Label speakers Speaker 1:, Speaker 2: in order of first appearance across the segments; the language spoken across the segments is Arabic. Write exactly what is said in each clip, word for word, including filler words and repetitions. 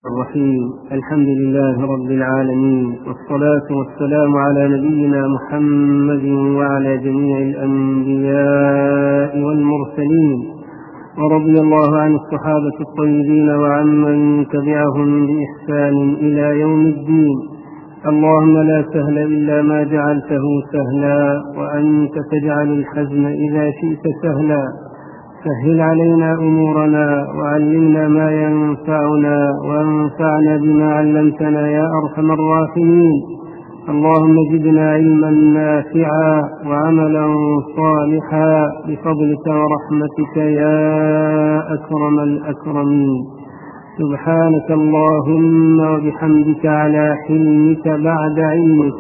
Speaker 1: الرحيم. الحمد لله رب العالمين، والصلاة والسلام على نبينا محمد وعلى جميع الأنبياء والمرسلين، ورضي الله عن الصحابة الطيبين وعمن تبعهم بإحسان إلى يوم الدين. اللهم لا سهل إلا ما جعلته سهلا، وأنت تجعل الحزن إذا شئت سهلا. سهل علينا أمورنا، وعلمنا ما ينفعنا، وانفعنا بما علمتنا يا أرحم الراحمين. اللهم زدنا علما نافعا وعملا صالحا بفضلك ورحمتك يا أكرم الأكرمين. سبحانك اللهم وبحمدك على حلمك بعد علمك،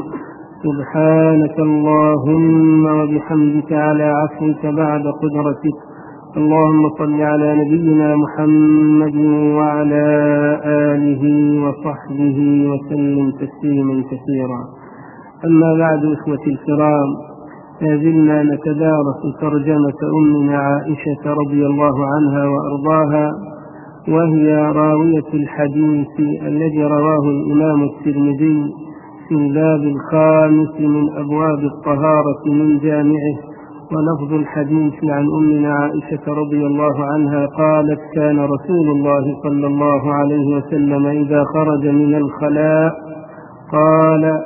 Speaker 1: سبحانك اللهم وبحمدك على عفوك بعد قدرتك. اللهم صل على نبينا محمد وعلى آله وصحبه وسلم تسليما كثيرا. أما بعد، إخوتي الكرام، لازلنا نتدارس ترجمة أمنا عائشة رضي الله عنها وأرضاها، وهي راوية الحديث الذي رواه الإمام الترمذي في الباب الخامس من أبواب الطهارة من جامعه. ولفظ الحديث عن أمنا عائشة رضي الله عنها قالت: كان رسول الله صلى الله عليه وسلم إذا خرج من الخلاء قال: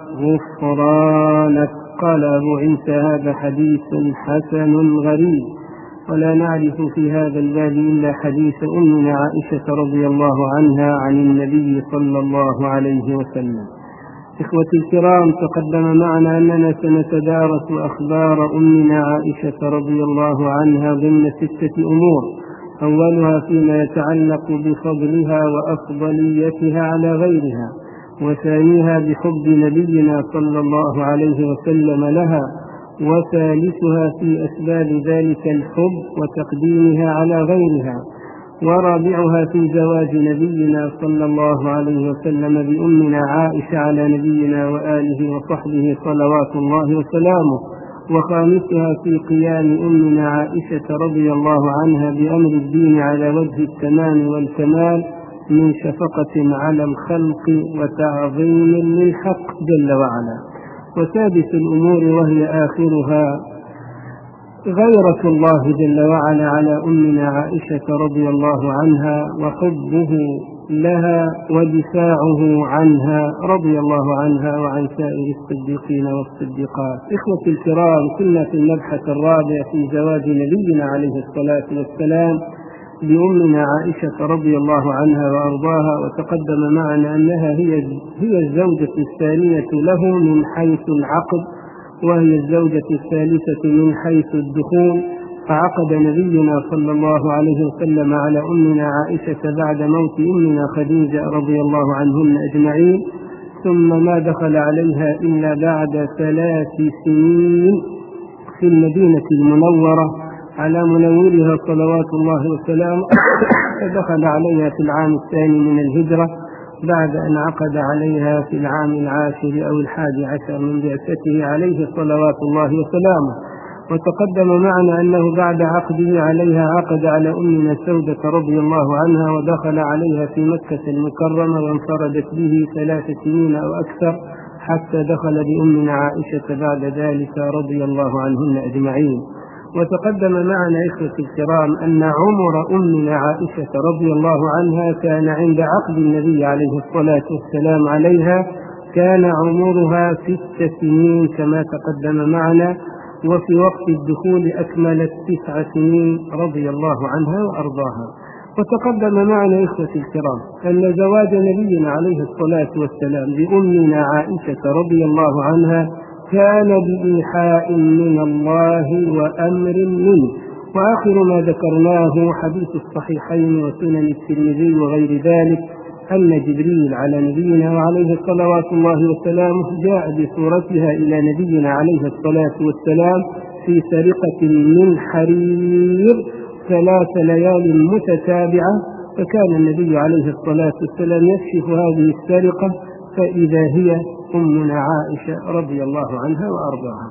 Speaker 1: غفرانك. قال أبو عيسى: هذا حديث حسن غريب، ولا نعرف في هذا الباب إلا حديث أمنا عائشة رضي الله عنها عن النبي صلى الله عليه وسلم. إخوتي الكرام، تقدم معنا أننا سنتدارس أخبار أمنا عائشة رضي الله عنها ضمن ستة أمور. أولها فيما يتعلق بفضلها وأفضليتها على غيرها، وثانيها بحب نبينا صلى الله عليه وسلم لها، وثالثها في أسباب ذلك الحب وتقديمها على غيرها، ورابعها في زواج نبينا صلى الله عليه وسلم بأمنا عائشة على نبينا وآله وصحبه صلوات الله وسلامه، وخامسها في قيام أمنا عائشة رضي الله عنها بأمر الدين على وجه التمام والكمال من شفقة على الخلق وتعظيم للحق جل وعلا. وسادس الأمور وهي آخرها غيرة الله جل وعلا على أمنا عائشة رضي الله عنها، وحبه لها ودفاعه عنها رضي الله عنها وعن سائر الصديقين والصديقات. إخوتي الكرام، كنا في المبحث الرابع في زواج نبينا عليه الصلاة والسلام بأمنا عائشة رضي الله عنها وأرضاها، وتقدم معنا أنها هي هي الزوجة الثانية له من حيث العقد، وهي الزوجة الثالثة من حيث الدخول. فعقد نبينا صلى الله عليه وسلم على أمنا عائشة بعد موت أمنا خديجة رضي الله عنهن أجمعين، ثم ما دخل عليها إلا بعد ثلاث سنين في المدينة المنورة على منورها صلوات الله وسلامه، فدخل عليها في العام الثاني من الهجرة بعد أن عقد عليها في العام العاشر أو الحادي عشر من بعثته عليه صلوات الله وسلامه. وتقدم معنا أنه بعد عقده عليها عقد على أمنا سودة رضي الله عنها، ودخل عليها في مكة المكرمة وانفردت به ثلاث سنين أو أكثر، حتى دخل بأمنا عائشة بعد ذلك رضي الله عنهن أجمعين. وتقدم معنا إخوتي الكرام أن عمر أمنا عائشة رضي الله عنها كان عند عقد النبي عليه الصلاة والسلام عليها كان عمرها ست سنين كما تقدم معنا، وفي وقت الدخول أكملت تسع سنين رضي الله عنها وأرضاها. وتقدم معنا إخوتي الكرام أن زواج نبينا عليه الصلاة والسلام بأمنا عائشة رضي الله عنها كان بإيحاء من الله وأمر منه. وآخر ما ذكرناه حديث الصحيحين وسنن الترمذي وغير ذلك أن جبريل على نبينا وعليه صلوات الله وسلامه جاء بصورتها إلى نبينا عليه الصلاة والسلام في سرقة من حرير ثلاث ليال متتابعة، فكان النبي عليه الصلاة والسلام يكشف هذه السرقة فإذا هي أمنا عائشة رضي الله عنها وأرضاها.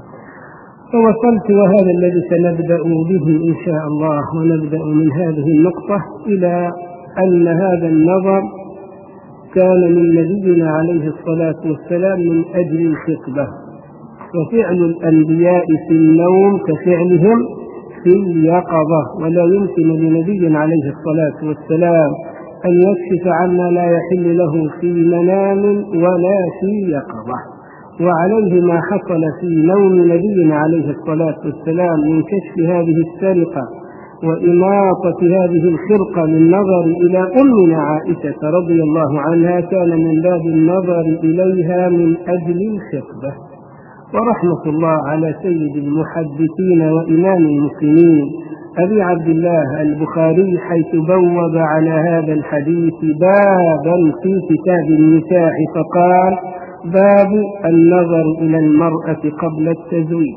Speaker 1: فوصلت، وهذا الذي سنبدأ به إن شاء الله، ونبدأ من هذه النقطة إلى أن هذا النظر كان من نبينا عليه الصلاة والسلام من أجل الخطبة. وفعل الأنبياء في النوم كفعلهم في اليقظة، ولا يمكن لنبي عليه الصلاة والسلام أن يكشف عما لا يحل له في منام ولا في يقظة. وعليه ما حصل في نوم نبينا عليه الصلاة والسلام من كشف هذه السرقة وإماطة هذه الخرقة من نظر إلى أمنا عائشة رضي الله عنها كان من باب النظر إليها من أجل الخطبة. ورحمة الله على سيد المحدثين وإمام المسلمين أبي عبد الله البخاري، حيث بوب على هذا الحديث بابا في كتاب النكاح فقال: باب النظر إلى المرأة قبل التزويج.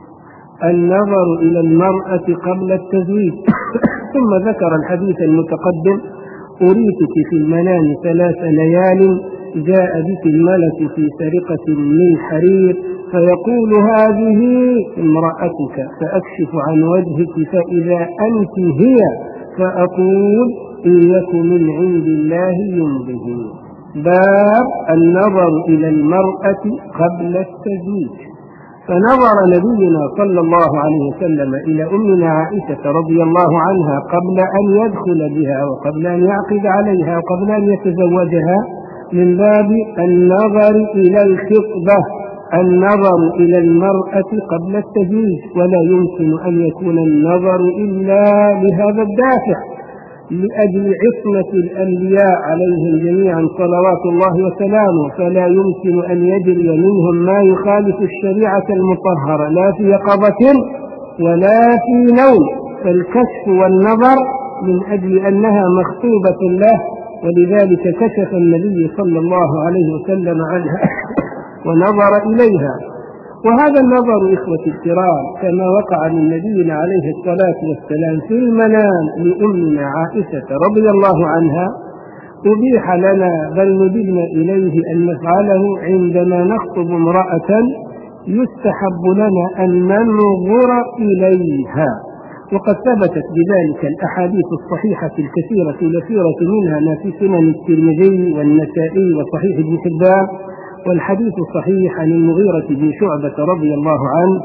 Speaker 1: النظر إلى المرأة قبل التزويج. ثم ذكر الحديث المتقدم: أريتك في المنام ثلاث ليال، جاء بك الملك في سرقة من حرير فيقول: هذه امرأتك، فأكشف عن وجهك فإذا أنت هي، فأقول: إن يكن من عند الله ينبه. باب النظر إلى المرأة قبل التزويج. فنظر نبينا صلى الله عليه وسلم إلى أمنا عائشة رضي الله عنها قبل أن يدخل بها وقبل أن يعقد عليها وقبل أن يتزوجها من باب النظر إلى الخطبة، النظر إلى المرأة قبل التزويج. ولا يمكن أن يكون النظر إلا لهذا الدافع، لأجل عصمة الأنبياء عليهم جميعا صلوات الله وسلامه، فلا يمكن أن يجري منهم ما يخالف الشريعة المطهرة لا في يقظة ولا في نوم. فالكشف والنظر من أجل أنها مخطوبة له، ولذلك كشف النبي صلى الله عليه وسلم عنها ونظر إليها. وهذا النظر إخوة الكرام كما وقع من نبينا عليه الصلاة والسلام في المنام لأمنا عائشة رضي الله عنها أبيح لنا بل ندبنا إليه أن نفعله عندما نخطب امرأة يستحب لنا أن ننظر إليها. وقد ثبتت بذلك الأحاديث الصحيحة الكثيرة الكثيرة منها ما في سنن الترمذي والنسائي وصحيح ابن حبان. والحديث الصحيح عن المغيرة بن شعبة رضي الله عنه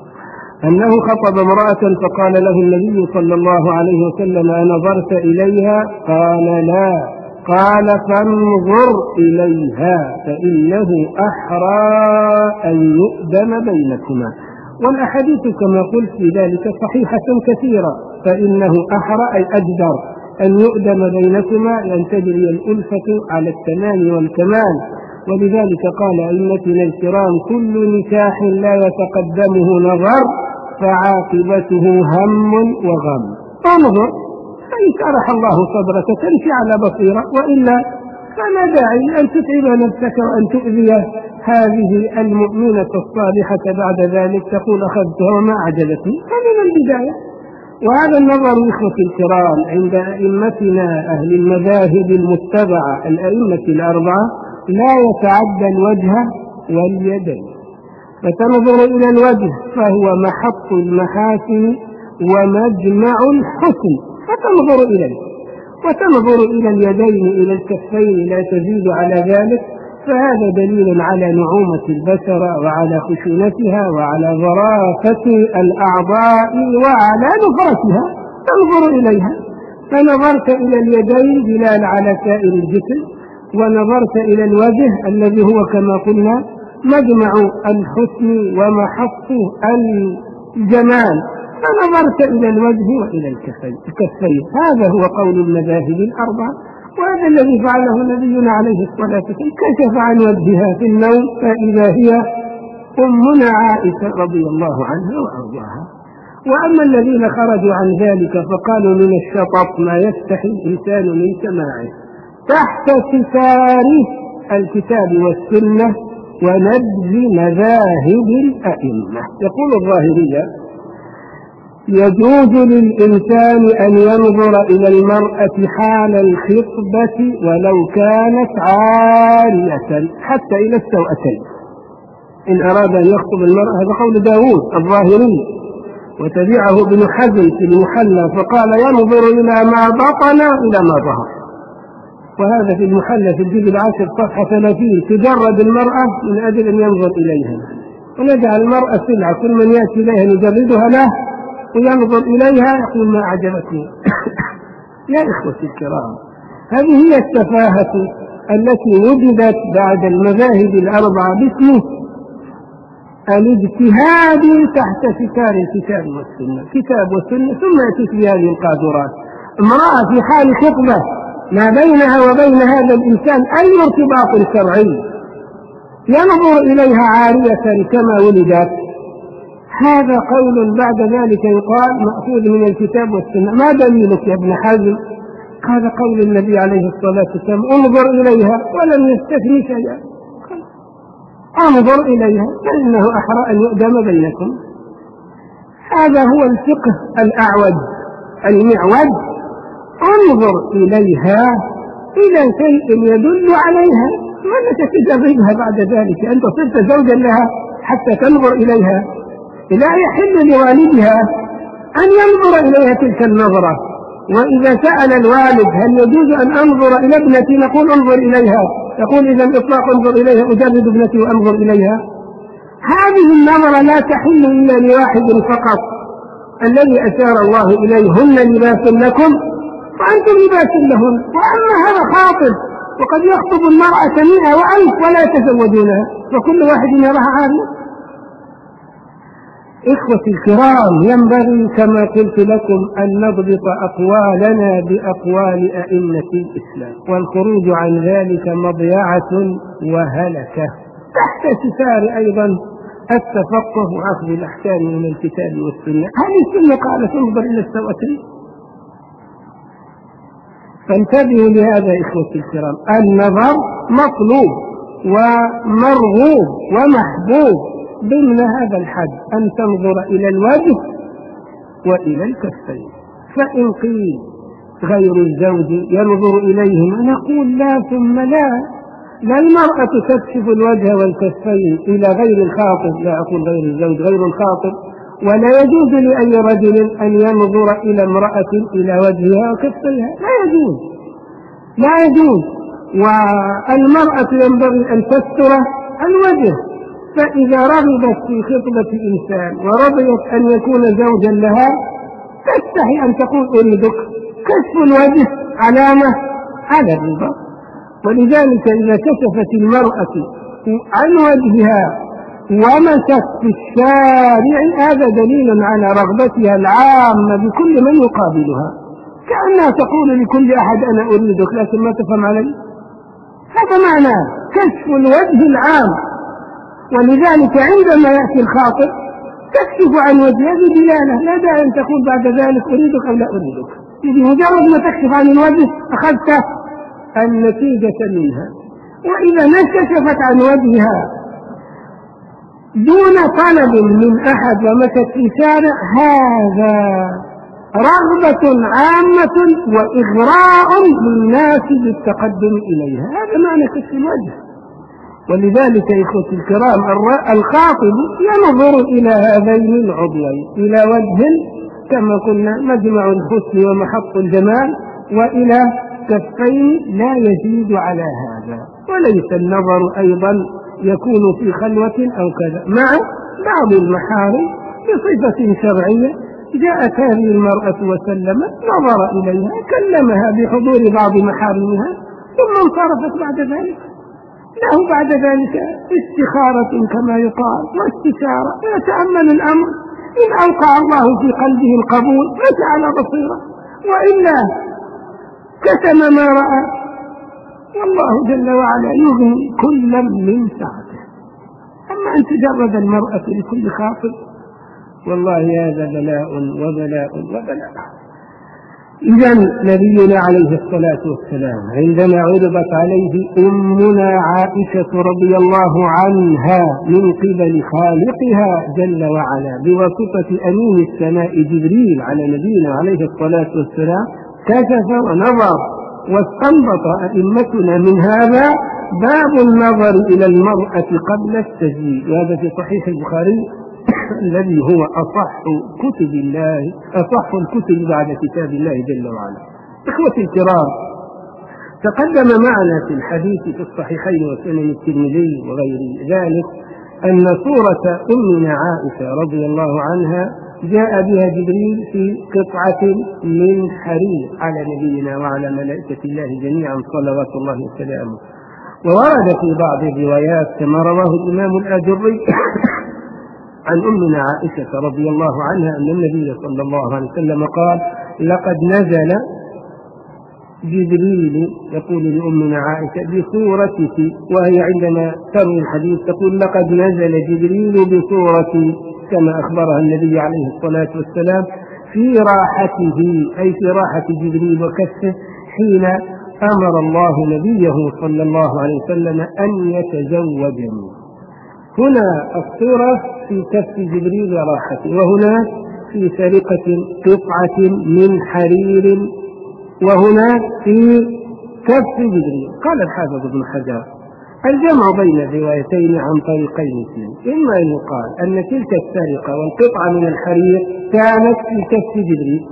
Speaker 1: أنه خطب امرأة فقال له النبي صلى الله عليه وسلم: أنظرت إليها؟ قال: لا. قال: فانظر إليها فإنه أحرى أن يؤدم بينكما. والأحاديث كما قلت في ذلك صحيحة كثيرة، فإنه أحرى أي أجدر أن يؤدم بينكما، لأن تجري الألفة على التمام والكمال. ولذلك قال أئمتنا الكرام: كل نكاح لا يتقدمه نظر فعاقبته هم وغم. انظر فإن شرح الله صدرك تمشي على بصيرة، وإلا فلا داعي أن تتعب نفسك وأن تؤذي هذه المؤمنة الصالحة بعد ذلك تقول أخذتها وما أعجبتني. فمن البداية. وهذا النظر إخوة الكرام عند أئمتنا أهل المذاهب المتبعة الأئمة الأربعة لا يتعدى الوجه واليدين. فتنظر إلى الوجه فهو محط المحاسن ومجمع الحسن، فتنظر إليه. وتنظر إلى اليدين إلى الكفين لا تزيد على ذلك، فهذا دليل على نعومة البشرة وعلى خشونتها وعلى ظرافة الأعضاء وعلى نفرتها. تنظر إليها. فنظرت إلى اليدين دلالة على سائر الجسم، ونظرت إلى الوجه الذي هو كما قلنا مجمع الحسن ومحط الجمال، فنظرت إلى الوجه وإلى الكفين. هذا هو قول المذاهب الأربعة، وهذا الذي فعله نبينا عليه الصلاة والسلام، كشف عن وجهها في النوم فإذا هي أمنا عائشة رضي الله عنها وأرضاها. وأما الذين خرجوا عن ذلك فقالوا من الشطط ما يستحي الإنسان من سماعه تحت ستار الكتاب والسنة ونبذ مذاهب الأئمة. يقول الظاهرية: يجوز للإنسان أن ينظر إلى المرأة حال الخطبة ولو كانت عارية حتى إلى السوأتين، إن أراد أن يخطب المرأة. هذا قول داود الظاهري، وتبعه ابن حزم في المحلى فقال: ينظر إلى ما بطن إلى ما ظهر. وهذا في المحلى في الجزء العاشر صفحة ثلاثين، تجرد المرأة من أجل أن ينظر إليها، ونجعل المرأة سلعة، كل من يأتي إليها نجردها له وينظر إليها يقول ما أعجبتني. يا إخوتي الكرام، هذه هي السفاهة التي وجدت بعد المذاهب الأربعة باسمه الاجتهاد تحت ستار الكتاب والسنة، كتاب والسنة، ثم يأتي بهذه القاذورات. امرأة في حال خطبة ما بينها وبين هذا الإنسان أي ارتباط شرعي، ينظر إليها عارية كما ولدت، هذا قول بعد ذلك يقال مأخوذ من الكتاب والسنة. ما دليلك يا ابن حزم؟ هذا قول النبي عليه الصلاة والسلام انظر إليها، ولم يستثني شيئا، انظر إليها فإنه أحرى أن يؤدم بينكم. هذا هو الفقه الأعوج المعوج، انظر إليها إلى شيء يدل عليها، ولا تتجربها بعد ذلك. أنت صرت زوجا لها حتى تنظر إليها، لا يحل لوالدها أن ينظر إليها تلك النظرة. وإذا سأل الوالد هل يجوز أن أنظر إلى ابنتي، نقول انظر إليها، يقول إذا الإطلاق انظر إليها، أجرد ابنتي وأنظر إليها. هذه النظرة لا تحل إلا لواحد فقط، الذي أشار الله إليه هن لباس لكم وأنتم لباس لهن. وأما هذا خاطب، وقد يخطب المرأة مئة وألف ولا يتزوجونها، وكل واحد يراها عارية. إخوتي الكرام، ينبغي كما قلت لكم أن نضبط أقوالنا بأقوال أئمة الإسلام، والخروج عن ذلك مضيعة وهلكة، تحت ستار أيضا التفقه وأخذ الأحكام من الكتاب والسنة. هذه السنة قالت انظر إلى السواتين. فانتبهوا لهذا إخوتي الكرام، النظر مطلوب ومرغوب ومحبوب ضمن هذا الحد، أن تنظر إلى الوجه وإلى الكفين. فإن قيل غير الزوج ينظر إليهما، نقول لا ثم لا، لا المرأة تكشف الوجه والكفين إلى غير الخاطب، لا أقول غير الزوج، غير الخاطب، ولا يجوز لأي رجل أن ينظر إلى امرأة إلى وجهها وكفيها، لا يجوز، لا يجوز. والمرأة ينبغي أن تستر الوجه، فإذا رغبت في خطبة إنسان ورضيت أن يكون زوجا لها تستحي أن تقول أريدك. كشف الوجه علامة على الرضا، ولذلك إذا كشفت المرأة عن وجهها ومشت في الشارع هذا دليل على رغبتها العامة بكل من يقابلها، كأنها تقول لكل أحد أنا أريدك، لكن ما تفهم علي. هذا معنى كشف الوجه العام. ولذلك عندما يأتي الخاطب تكشف عن وجهه بدلالة، لا داعي أن تقول بعد ذلك أريدك أو لا أريدك. بمجرد ما تكشف عن الوجه أخذت النتيجة منها. وإذا ما كشفت عن وجهها دون طلب من أحد ومشت في شارع، هذا رغبة عامة وإغراء للناس بالتقدم إليها، هذا معنى كشف الوجه. ولذلك إخوتي الكرام الخاطب ينظر إلى هذين العضوين، إلى وجه كما قلنا مجمع الحسن ومحط الجمال، وإلى كفين لا يزيد على هذا. وليس النظر أيضا يكون في خلوة أو كذا، مع بعض المحارم بصفة شرعية. جاءت هذه المرأة وسلمت، نظر إليها، كلمها بحضور بعض محارمها، ثم انصرفت بعد ذلك. له بعد ذلك استخارة كما يقال واستشارة، يتأمل الأمر، إن أوقع الله في قلبه القبول مشى على بصيرة، وإلا كتم ما رأى، والله جل وعلا يغني كلا من سعته. أما أن تجرد المرأة لكل خاطب، والله هذا بلاء وبلاء وبلاء. إذن نبينا عليه الصلاة والسلام عندما عرضت عليه أمنا عائشة رضي الله عنها من قبل خالقها جل وعلا بواسطة أمين السماء جبريل على نبينا عليه الصلاة والسلام، كشف ونظر واستنبط أئمتنا من هذا باب النظر إلى المرأة قبل التزويج، وهذا في صحيح البخاري الذي هو أصح كتب الله، أصح الكتب بعد كتاب الله جل وعلا. إخوتي الكرام، تقدم معنا في الحديث في الصحيحين وسنن الترمذي وغير ذلك أن صورة أمنا عائشة رضي الله عنها جاء بها جبريل في قطعة من حرير على نبينا وعلى ملائكة الله جميعا صلوات الله وسلامه. وورد في بعض الروايات كما رواه الإمام الآجري عن أمنا عائشة رضي الله عنها أن النبي صلى الله عليه وسلم قال: لقد نزل جبريل يقول لأمنا عائشة بصورتك، وهي عندما تروي الحديث تقول: لقد نزل جبريل بصورتي، كما أخبرها النبي عليه الصلاة والسلام في راحته، أي في راحة جبريل وكفه، حين أمر الله نبيه صلى الله عليه وسلم أن يتزوجني. هنا الصورة في كف جبريل وراحته، وهنا في سرقة قطعة من حرير، وهنا في كف جبريل. قال الحافظ ابن حجر: الجمع بين الروايتين عن طريقين فيه، إما أن يقال أن تلك السرقة والقطعة من الحرير كانت في كف جبريل،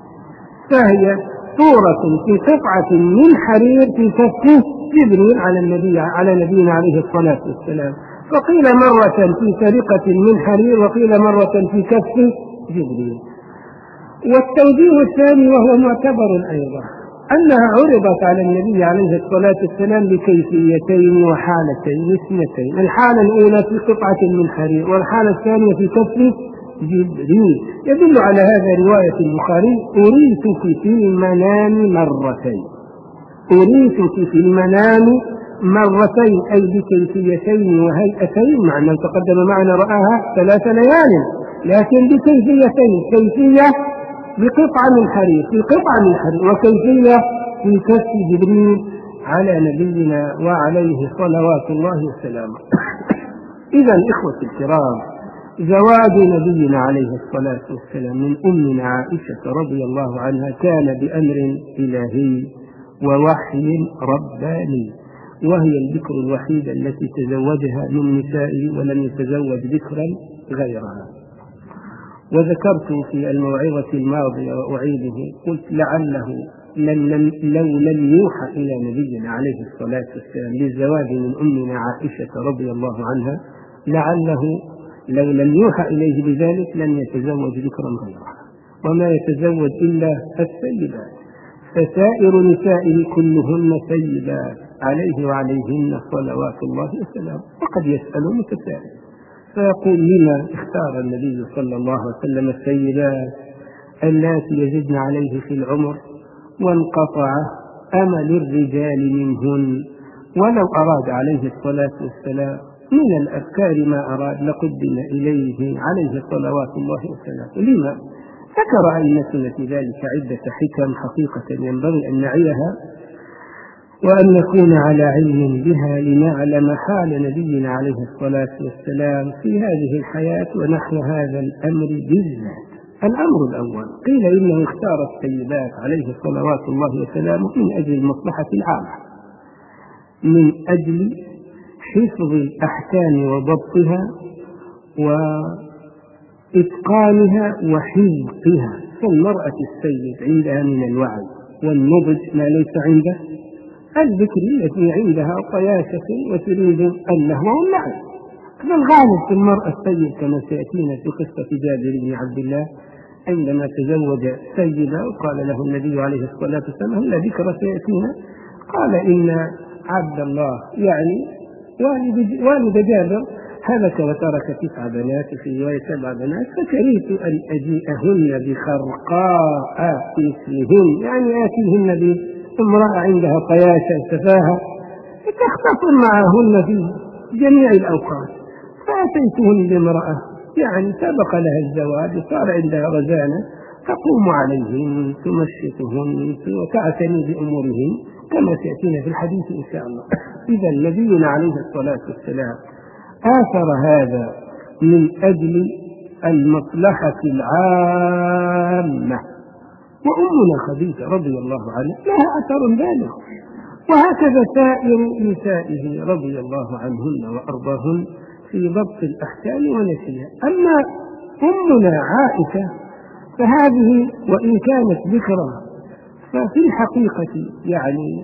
Speaker 1: فهي صورة في قطعة من حرير في كف جبريل على النبي على نبينا عليه الصلاة والسلام، وقيل مرة في سرقة من حرير وقيل مرة في كف جبريل. والتوجيه الثاني وهو معتبر أيضا أنها عرضت على النبي عليه الصلاة والسلام بكيفيتين وحالتين اثنتين: الحالة الأولى في قطعة من حرير، والحالة الثانية في كف جبريل. يدل على هذا رواية البخاري: أريتك في المنام مرتين، أريتك في المنام مرتين، أي بكيفيتين وهيئتين، مع أنه تقدم معنا رآها ثلاث ليال، لكن بكيفيتين: كيفية بقطعة من حرير في قطعة من حرير، وكيفية في كف جبريل على نبينا وعليه صلوات الله وسلامه. إذا إخوة الكرام، زواج نبينا عليه الصلاة والسلام من أمنا عائشة رضي الله عنها كان بأمر إلهي ووحي رباني، وهي الذكر الوحيدة التي تزوجها من نسائه ولم يتزوج ذكرا غيرها. وذكرت في الموعظة الماضية وأعيده، قلت لعله لم لو لم يوحى إلى نبينا عليه الصلاة والسلام بالزواج من أمنا عائشة رضي الله عنها، لعله لو لم يوحى إليه بذلك لن يتزوج ذكرا غيرها، وما يتزوج إلا السيدات، فسائر نسائه كلهن سيدات عليه وعليهن صلوات الله وسلامه. وقد يسأل متسائل فيقول: لما اختار النبي صلى الله عليه وسلم السيدات اللاتي يزدن عليه في العمر وانقطع أمل الرجال منهن؟ ولو أراد عليه الصلاة والسلام من الأفكار ما أراد لقدم إليه عليه صلوات الله وسلامه. لما؟ ذكر أئمتنا في ذلك عدة حكم حقيقة ينبغي أن نعيها وأن نكون على علم بها لنعلم حال نبينا عليه الصلاة والسلام في هذه الحياة ونحو هذا الأمر بالذات. الأمر الأول: قيل إنه اختار السيدات عليه صلوات الله وسلامه من أجل المصلحة العامة، من أجل حفظ الأحكام وضبطها وإتقانها وحفظها. فالمرأة السيد عندها من الوعي والنضج ما ليس عنده الذكر التي عندها طياشة وتريد اللهو واللعب. فالغالب في المرأة السيد كما سيأتينا في قصة جابر بن عبد الله عندما تزوج سيدة وقال له النبي عليه الصلاة والسلام: هل ذكر سيأتينا؟ قال: إن عبد الله يعني والد, والد جابر هلك وترك تسع بنات، في رواية سبع بنات، فكرهت أن أجيئهن بخرقاء مثلهن، يعني آتيهن بامرأة عندها طياشة سفاهة تختصر معهن في جميع الأوقات، فأتيتهن بامرأة يعني سبق لها الزواج وصار عندها رزانة تقوم عليهن تمشطهن وتعتني بأمورهن كما سيأتينا في الحديث إن شاء الله. إذا نبينا عليه الصلاة والسلام آثر هذا من أجل المصلحة العامة. وأمنا خديجة رضي الله عنها لها أثر بالغ، وهكذا سائر نسائه رضي الله عنهن وأرضاهن في ضبط الأحكام ونسيها. أما أمنا عائشة فهذه وإن كانت ذكرى ففي الحقيقة يعني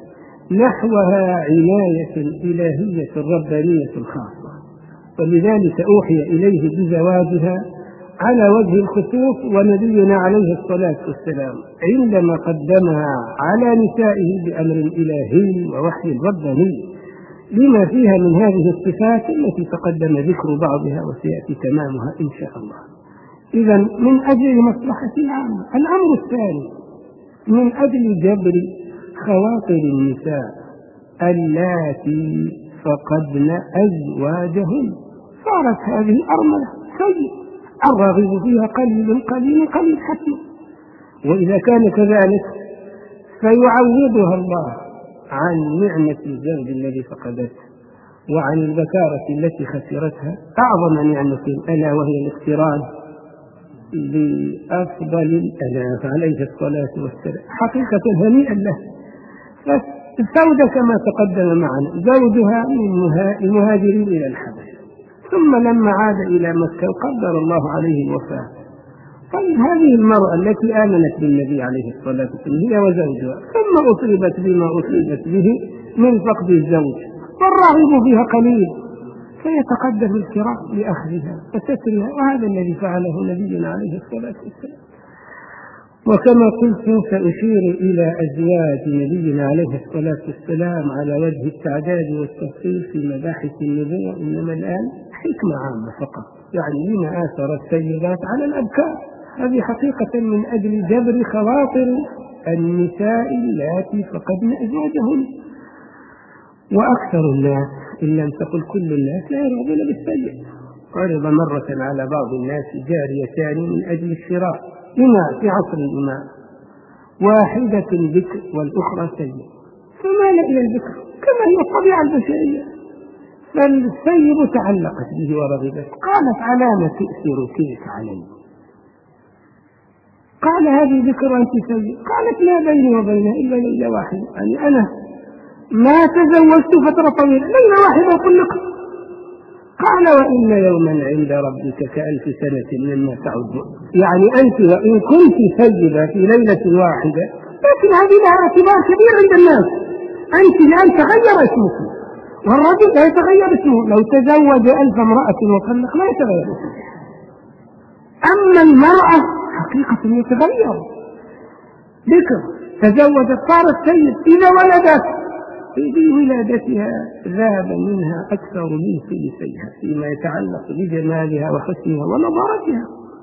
Speaker 1: نحوها عناية إلهية ربانية خاصة، ولذلك أوحي إليه بزواجها على وجه الخصوص. ونبينا عليه الصلاة والسلام عندما قدمها على نسائه بأمر إلهي ووحي رباني لما فيها من هذه الصفات التي تقدم ذكر بعضها وسيأتي تمامها إن شاء الله. إذن من أجل مصلحة العامة. الأمر الثاني من أجل جبر خواطر النساء اللاتي فقدن أزواجهن. صارت هذه أرملة سيء الراغب فيها قليل قليل قليل حتى، وإذا كان كذلك فيعوضها الله عن نعمة الزوج الذي فقدته وعن البكارة التي خسرتها أعظم نعمة ألا وهي الاقتران بأفضل الأنام عليه الصلاة والسلام. حقيقة هنيئا له. فالزوجة كما تقدم معنا زوجها من المهاجرين إلى الحبشة، ثم لما عاد إلى مكة قدر الله عليه الوفاة. طيب هذه المرأة التي آمنت بالنبي عليه الصلاة والسلام هي وزوجها، ثم أصيبت بما أصيبت به من فقد الزوج والراغب فيها قليل، فيتقدم الكرام لأخذها وسترها، وهذا الذي فعله نبينا عليه الصلاة والسلام. وكما قلت سأشير إلى أزواج نبينا عليه الصلاة والسلام على وجه التعداد والتفصيل في مباحث النبوة، إنما الآن حكمة عامة فقط، يعني لما آثر السيدات على الأبكار. هذه حقيقة من أجل جبر خواطر النساء اللاتي فقدن أزواجهن. وأكثر الناس إن لم تقل كل الناس لا يرغبون بالسيء. عرض مرة على بعض الناس جاريتان من أجل الشراء إماء في عصر الإماء، واحدة بكر والأخرى سيء، فمال إلى البكر كما هي الطبيعة البشرية. فالسيد تعلقت به ورغبت، قالت علامة تؤثرك علي؟ قال هذه ذكر أنت سيء. قالت لا بيني وبينها إلا ليلة واحدة، يعني أنا ما تزوجت فترة طويلة، ليلة واحدة طلقت. قال وإن يوما عند ربك كألف سنة مما تعد، يعني أنت وإن كنت سيدة في ليلة واحدة لكن هذه لها اعتبار كبير عند الناس. أنت الآن تغير اسمك، والرجل لا يتغير اسمه، لو تزوج ألف امرأة وطلق لا يتغير اسمه. أما المرأة حقيقة يتغير، ذكر تزوجت صارت سيد، إذا ولدت في ولادتها ذاب منها أكثر من ثلثيها فيما يتعلق بجمالها وحسنها ونضارتها.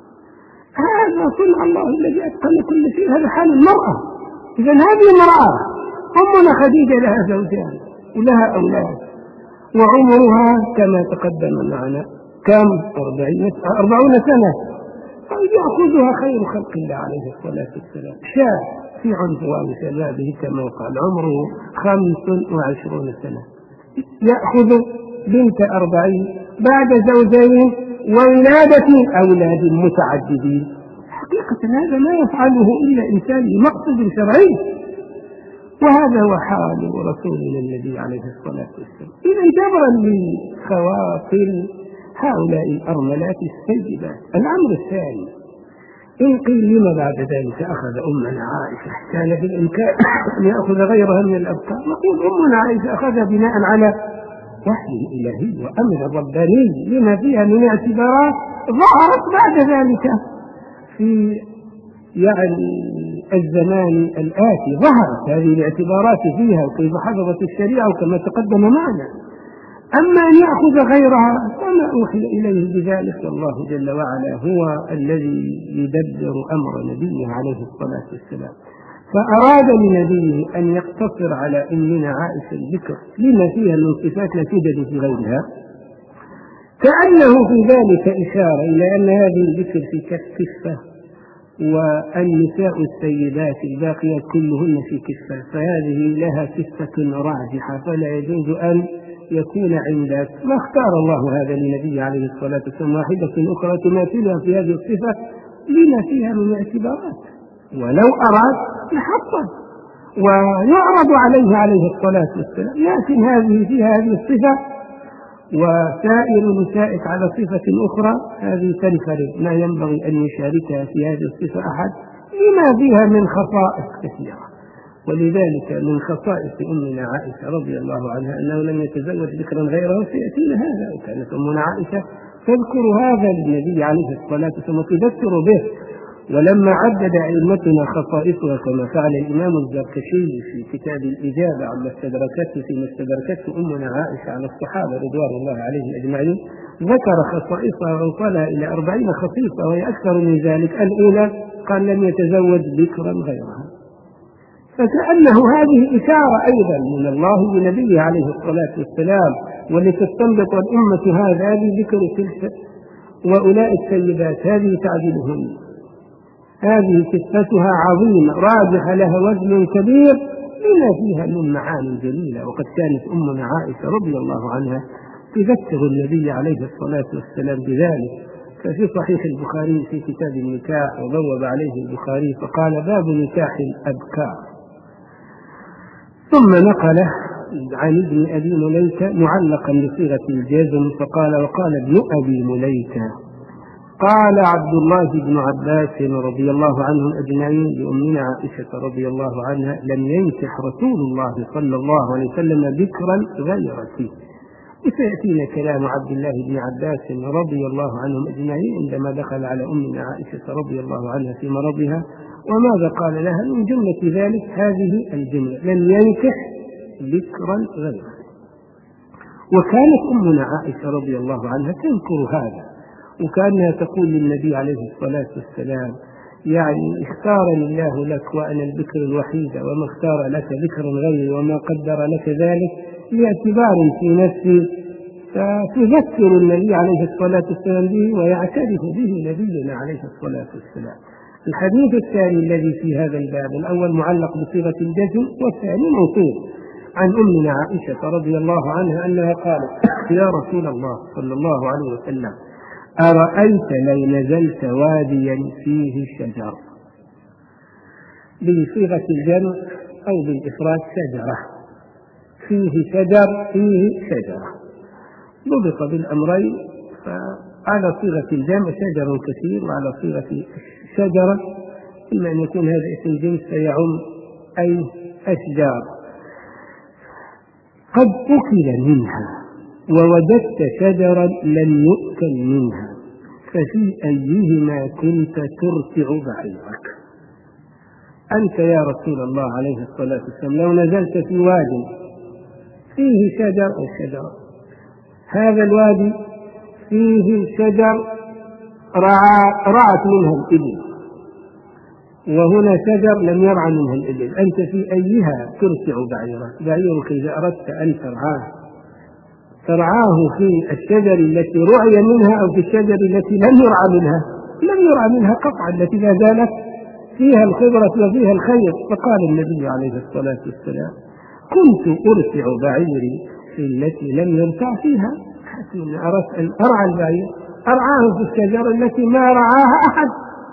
Speaker 1: هذا صنع الله الذي أتقن كل شيء، هذا حال المرأة. إذن هذه المرأة أمنا خديجة لها زوجان ولها أولاد، وعمرها كما تقدم معنا كم أربعون سنة، فيأخذها خير خلق الله عليه الصلاة والسلام، شاب في عنفوان شبابه كما قال عمره خمس وعشرون سنة، يأخذ بنت أربعين بعد زوجين وولادة أولاد متعددين. حقيقة هذا ما يفعله إلا إنسان مقصد شرعي، وهذا هو حال رسولنا النبي عليه الصلاة والسلام. إذا جبرا لخواطر هؤلاء الأرملات السيدات. الأمر الثاني إن قيل لما بعد ذلك أخذ أمنا عائشة، كان في الإمكان أن يأخذ غيرها من الأبكار. نقول أمنا عائشة أخذها بناء على وحي إلهي وأمر رباني لما فيها من اعتبارات ظهرت بعد ذلك في يعني الزمان الآتي، ظهرت هذه الاعتبارات فيها كيف حفظت الشريعة وكما تقدم معنا. أما أن يأخذ غيرها فما أوحي إليه بذلك، الله جل وعلا هو الذي يدبر أمر نبيه عليه الصلاة والسلام، فأراد لنبيه أن يقتصر على أمنا عائشة الذكر لما فيها من صفات لا توجد في غيرها، كأنه في ذلك إشارة إلى أن هذه الذكر في كفة والنساء السيدات الباقيات كلهن في كفة، فهذه لها كفة راجحة فلا يجوز أن يكون عندك. ما اختار الله هذا للنبي عليه الصلاة والسلام واحدة أخرى تماثلها في هذه الصفة لما فيها من اعتبارات، ولو أراد لحطه ويعرض عليه عليه الصلاة والسلام، لكن هذه فيها هذه الصفة وسائر نسائك على صفة أخرى، هذه تنفرد، لا ينبغي أن يشاركها في هذه الصفة أحد لما فيها من خصائص كثيرة. ولذلك من خصائص أمنا عائشة رضي الله عنها أنه لم يتزوج ذكرا غيره، سيأتينا هذا. وكانت أمنا عائشة تذكر هذا للنبي عليه الصلاة والسلام وتذكر به. ولما عدد أئمتنا خصائصها كما فعل الإمام الزركشي في كتاب الإجابة عما استدركته فيما استدركته أمنا عائشة على الصحابة رضوان الله عليهم أجمعين، ذكر خصائصها ووصلها إلى أربعين خصيصة وهي أكثر من ذلك. الأولى قال لم يتزوج ذكرا غيرها، فكأنه هذه إشارة أيضا من الله لنبيه عليه الصلاة والسلام، ولتستنبط الأمة هذا بذكر تلك وأولئك السيدات هذه تعدلهن، هذه صفتها عظيمة راجح لها وزن كبير لما فيها من معاني جليلة. وقد كانت أمنا عائشة رضي الله عنها تذكر النبي عليه الصلاة والسلام بذلك. ففي صحيح البخاري في كتاب النكاح وبوب عليه البخاري فقال باب نكاح الأبكار، ثم نقل عن ابن أبي مليكة معلقا بصيغة الجزم فقال وقال ابن أبي مليكة قال عبد الله بن عباس رضي الله عنهم أجمعين لأمنا عائشة رضي الله عنها لم ينكح رسول الله صلى الله عليه وسلم ذكرا غيرك. وسيأتينا كلام عبد الله بن عباس رضي الله عنهم أجمعين عندما دخل على أمنا عائشة رضي الله عنها في مرضها وماذا قال لها. من جملة ذلك هذه الجملة لم ينكح ذكرا غيرك. وكانت أمنا عائشة رضي الله عنها تذكر هذا، وكانها تقول للنبي عليه الصلاة والسلام يعني اختارني الله لك وأنا البكر الوحيدة وما اختار لك ذكرا غيري وما قدر لك ذلك لاعتبار في نفسي، فتذكر النبي عليه الصلاة والسلام به ويعترف به نبينا عليه الصلاة والسلام. الحديث الثاني الذي في هذا الباب الأول معلق بصيغة الجزم والثاني موصول عن أمنا عائشة رضي الله عنها أنها قالت يا رسول الله صلى الله عليه وسلم أرأيت لو نزلت واديا فيه شجر، بصيغة الجمع أو بالإفراد شجرة، فيه شجر فيه شجرة، ضبط بالأمرين. فعلى صيغة الجمع شجر كثير وعلى صيغة شجرة إما أن يكون هذا اسم جنس فيعم أي أشجار قد أكل منها ووجدت شجرا لم يؤكل منها ففي أيهما كنت ترتع بعيرك. أنت يا رسول الله عليه الصلاة والسلام لو نزلت في وادي فيه شجر أو شجرة، هذا الوادي فيه شجر رعت منها الإبل وهنا شجر لم يرعى منها الإبل، أنت في أيها ترتع بعيرك؟ بعيرك إذا أردت أن ترعاه ترعاه في الشجر التي رعي منها أو في الشجر التي لم يرعى منها؟ لم يرعى منها قطعا، التي لا زالت فيها الخبرة وفيها الخير. فقال النبي عليه الصلاة والسلام كنت أرتع بعيري في التي لم يرتع فيها، حتى أن أردت أن أرعى البعير أرعاه في الشجر التي ما رعاها أحد،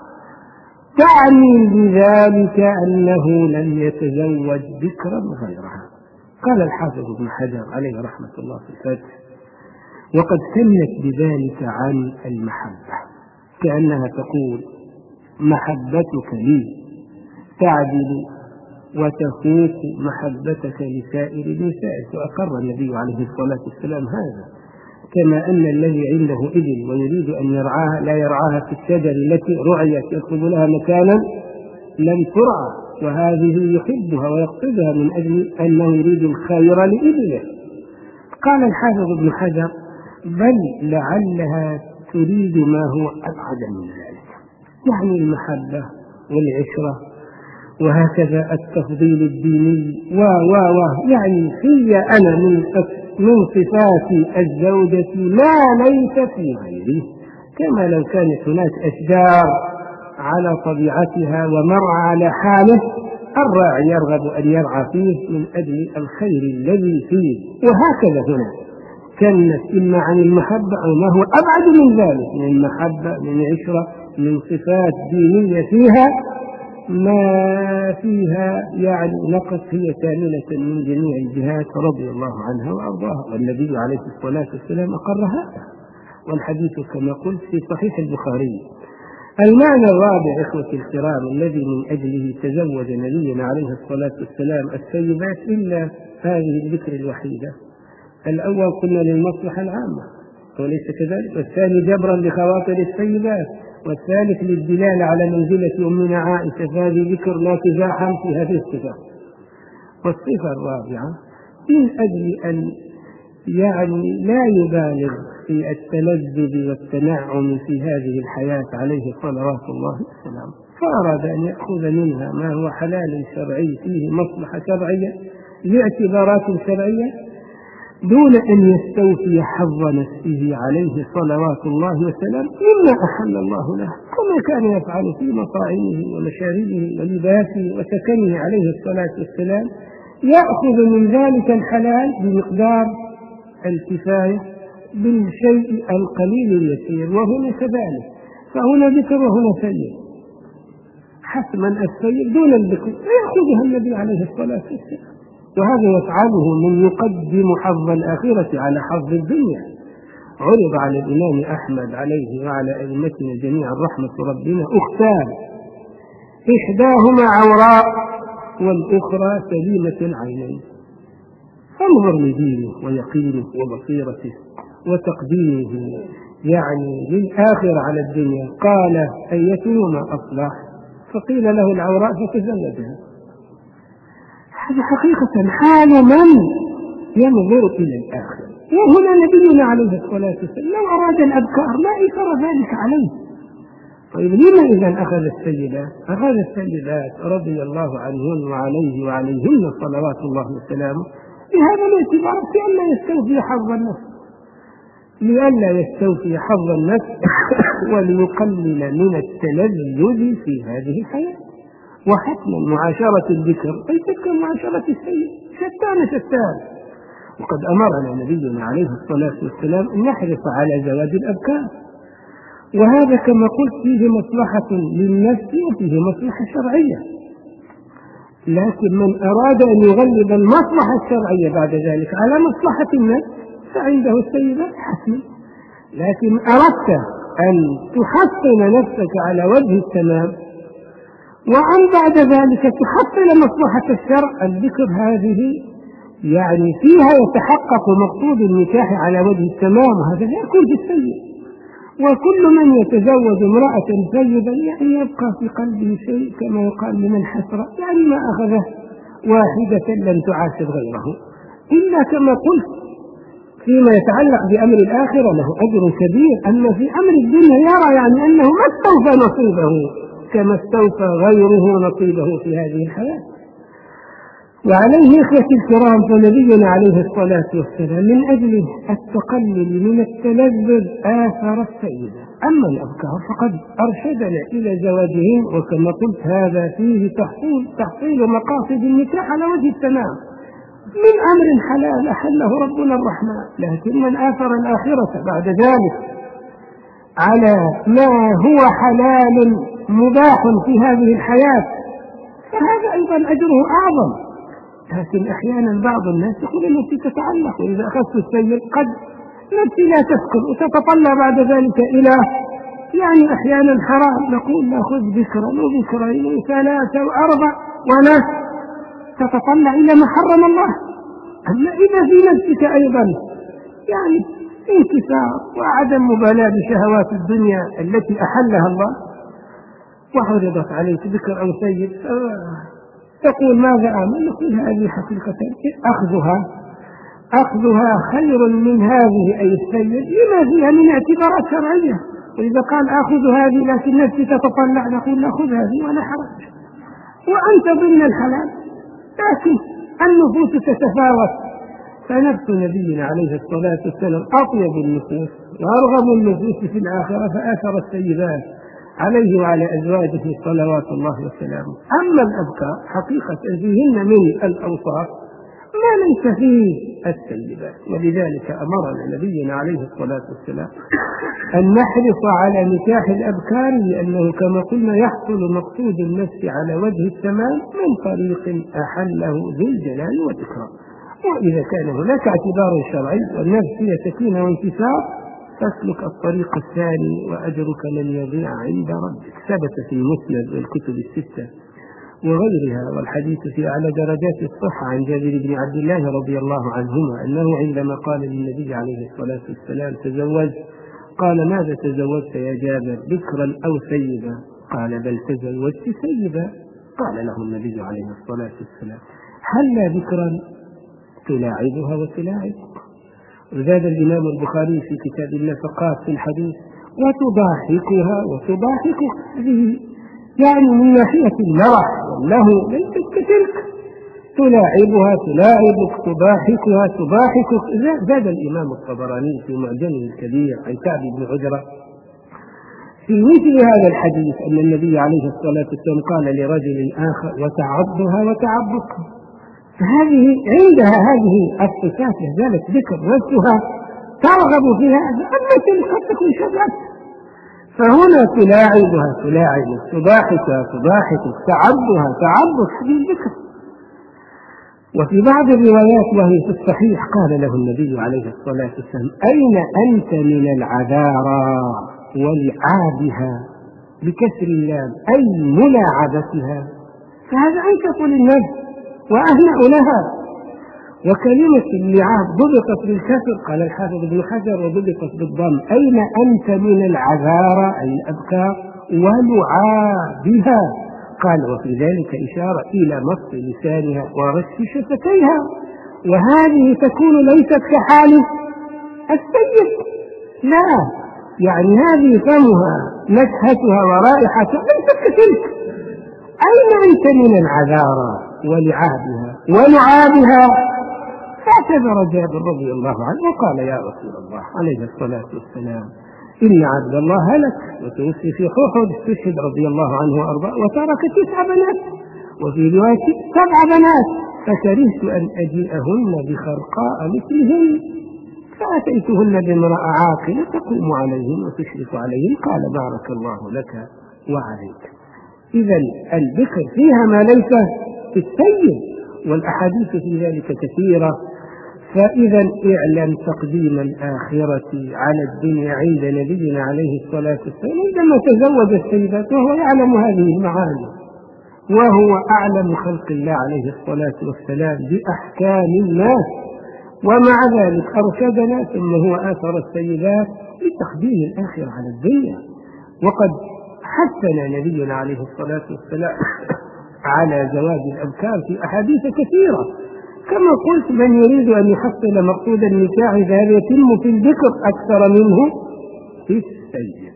Speaker 1: تعني بذلك أنه لم يتزوج ذكرا غيرها. قال الحافظ ابن حجر عليه رحمة الله في الفتح وقد كنت بذلك عن المحبة، كأنها تقول محبتك لي تعدل وتفوق محبتك لسائر النساء. وأقر النبي عليه الصلاة والسلام هذا، كما أن الذي عنده إبل ويريد أن يرعاها لا يرعاها في الشجر التي رعيت يطلب لها مكانا لم ترعى، وهذه يحبها ويقصدها من أجل أنه يريد الخير لإبله. قال الحافظ ابن حجر بل لعلها تريد ما هو أبعد من ذلك، يعني المحبة والعشرة وهكذا التفضيل الديني و و و يعني هي أنا من من صفات الزوجة ما ليس في غيره، كما لو كانت هناك أشجار على طبيعتها ومرعى على حاله الراعي يرغب أن يرعى فيه من أجل الخير الذي فيه. وهكذا هنا كانت إما عن المحبة أو ما هو أبعد من ذلك من المحبة من عشرة من صفات دينية فيها ما فيها يعني نقص، هي كاملة من جميع الجهات رضي الله عنها وأرضاها. والنبي عليه الصلاة والسلام أقر هذا، والحديث كما قلت في صحيح البخاري. المعنى الرابع إخوتي الكرام الذي من أجله تزوج نبينا عليه الصلاة والسلام السيدات إلا هذه الذكر الوحيدة. الأول قلنا للمصلحة العامة وليس كذلك، والثاني جبرا لخواطر السيدات، والثالث للدلالة على منزلة أمنا عائشة، فهذه ذكر لا تزاحم في هذه الصفة. والصفة الرابعة من أجل أن يعني لا يبالغ في التلذذ والتنعم في هذه الحياة عليه صلوات الله والسلام، فأراد أن يأخذ منها ما هو حلال شرعي فيه مصلحة شرعية لاعتبارات شرعية دون أن يستوفي حظ نفسه عليه صلوات الله وسلام مما أحل الله له، كما كان يفعل في مطاعمه ومشاربه ولباسه وسكنه عليه الصلاة والسلام، يأخذ من ذلك الحلال بمقدار الكفاية بالشيء القليل اليسير، وهنا كذلك، فهنا ذكر وهنا سيد، حسما السيد دون الذكر يأخذها النبي عليه الصلاة والسلام، وهذا يفعله من يقدم حظ الآخرة على حظ الدنيا. عرض على الإمام أحمد عليه وعلى أئمتنا جميعا رحمة ربنا أختان، إحداهما عوراء والأخرى سليمة العينين، فانظر لدينه ويقينه وبصيرته وتقديمه يعني للآخرة على الدنيا. قال أيتهما أصلح؟ فقيل له العوراء فتزوجها. هذه حقيقة حال من ينظر إلى الآخرة، وهنا نبينا عليه الصلاة والسلام لو أراد الأبكار ما إثر ذلك عليه. طيب لما إذا أخذ السيدات؟ أخذ السيدات رضي الله عنهن وعليه وعليهن صلوات الله وسلامه بهذا الاعتبار لئلا يستوفي حظ النفس، لئلا يستوفي حظ النفس وليقلل من التلذذ في هذه الحياة. وحتما معاشرة الذكر ليست كمعاشرة السيد، شتان شتان. وقد أمرنا نبينا عليه الصلاة والسلام أن نحرص على زواج الأبكار، وهذا كما قلت فيه مصلحة للنفس وفيه مصلحة شرعية، لكن من أراد أن يغلب المصلحة الشرعية بعد ذلك على مصلحة النفس فعنده السيدات حسن. لكن أردت أن تحصن نفسك على وجه التمام وأن بعد ذلك تحصل مصلحة الشرع، الذكر هذه يعني فيها يتحقق مقصود النكاح على وجه التمام، وهذا لا يكون في السيد. وكل من يتزوج امرأة سيدا يعني يبقى في قلبه شيء كما يقال من الحسرة، يعني ما أخذه واحدة لن تعاشر غيره، إلا كما قلت فيما يتعلق بأمر الآخرة له أجر كبير، أما في أمر الدنيا يرى يعني أنه ما استوفى نصيبه كما استوفى غيره نصيبه في هذه الحياة. وعليه إخوتي الكرام فنبينا عليه الصلاة والسلام من أجل التقلل من التلذذ آثر السيدة. أما الأبكار فقد أرشدنا إلى زواجهن، وكما قلت هذا فيه تحصيل, تحصيل مقاصد النكاح على وجه التمام من أمر حلال أحله ربنا الرحمن. لكن من آثر الآخرة بعد ذلك على ما هو حلال مباح في هذه الحياة فهذا أيضا أجره أعظم. لكن أحيانا بعض الناس يقول نفسي تتعلق، وإذا أخذت السيد قد نفسي لا تسكن وتتطلع بعد ذلك إلى يعني أحيانا حرام، نقول نأخذ ذكرا وذكرين وثلاثة وأربع ولا تتطلع إلى ما حرم الله. أما إذا في نفسك أيضا يعني انكسار وعدم مبالاة بشهوات الدنيا التي أحلها الله وعرضت عليك ذكر أو سيد تقول ماذا أعمل؟ نقول هذه حقيقة أخذها أخذها خير من هذه أي السيد لما فيها من اعتبارات شرعية. وإذا قال أخذ هذه لكن نفسي تتطلع نقول نأخذ هذه ولا حرج، وأنت ضمن الحلال، لكن النفوس تتفاوت. فنفس نبينا عليه الصلاة والسلام أطيب النفوس وأرغب النفوس في الآخرة فآثر السيدات عليه وعلى أزواجه صلوات الله وسلامه. أما الأبكار حقيقة فيهن من الأوصاف ما ليس فيه السيدات، ولذلك أمرنا نبينا عليه الصلاة والسلام أن نحرص على نكاح الأبكار، لأنه كما قلنا يحصل مقصود النفس على وجه التمام من طريق أحله ذو الجلال والإكرام. وإذا كان هناك اعتبار شرعي والنفس هي سكينة وانكسار فاسلك الطريق الثاني وأجرك لن يضيع عند ربك. ثبت في المسند والكتب الستة وغيرها، والحديث في أعلى درجات الصحة عن جابر بن عبد الله رضي الله عنهما أنه عندما قال للنبي عليه الصلاة والسلام تزوج، قال ماذا تزوجت يا جابر، بكرا أو سيدا؟ قال بل تزوجت سيدا. قال له النبي عليه الصلاة والسلام هلا بكرا تلاعبها وتلاعبك. وزاد الإمام البخاري في كتاب النفقات في الحديث وتضاحكها وتضاحكك، هذه يعني من ناحية المرح والله ليست كتلك، تلاعبها تلاعبك تضاحكها تضاحكك. زاد الإمام الطبراني في معجمه الكبير عن كعب بن عجرة في مثل هذا الحديث أن النبي عليه الصلاة والسلام قال لرجل آخر وتعضها وتعضك. فهذه عندها هذه الصفات زالت ذكر نفسها ترغب في هذا، أما تلك قد تكون شبهت. فهنا تلاعبها تلاعبك تضاحكها تضاحكك تعضها تعضك في الذكر. وفي بعض الروايات وهي في الصحيح قال له النبي عليه الصلاة والسلام أين أنت من العذارى ولعابها بكسر اللام أي ملاعبتها، فهذا أنشط للنفس وأهنأ لها. وكلمة اللعاب ضبطت بالكسر قال الحافظ ابن حجر وضبطت بالضم أين أنت من العذارى أي الأبكار ولعابها، قال وفي ذلك إشارة إلى مص لسانها ورش شفتيها، وهذه تكون ليست كحال السيد، لا يعني هذه فمها نكهتها ورائحتها ليست كتلك. أين أنت من العذارى ولعابها ولعابها؟ فاعتذر جابر رضي الله عنه وقال يا رسول الله عليه الصلاة والسلام إن عبد الله هلك وتوفي في أحد استشهد رضي الله عنه وأرضاه وترك تسع بنات وفي رواية سبع بنات، فكرهت أن أجيئهن بخرقاء مثلهن فأتيتهن بامرأة عاقلة تقوم عليهم وتشرف عليهم. قال بارك الله لك وعليك. إذا الذكر فيها ما ليس في السيد، والأحاديث في ذلك كثيرة. فإذا اعلم تقديم الآخرة على الدنيا عند نبينا عليه الصلاة والسلام عندما تزوج السيدات وهو يعلم هذه المعاني، وهو أعلم خلق الله عليه الصلاة والسلام بأحكام الناس، ومع ذلك أرشدنا ثم هو آثر السيدات لتقديم الآخرة على الدنيا. وقد حثنا نبينا عليه الصلاة والسلام على زواج الأبكار في أحاديث كثيرة، كما قلت من يريد أن يحصل مقصود النكاح فهذا يتم في الذكر أكثر منه في السيد.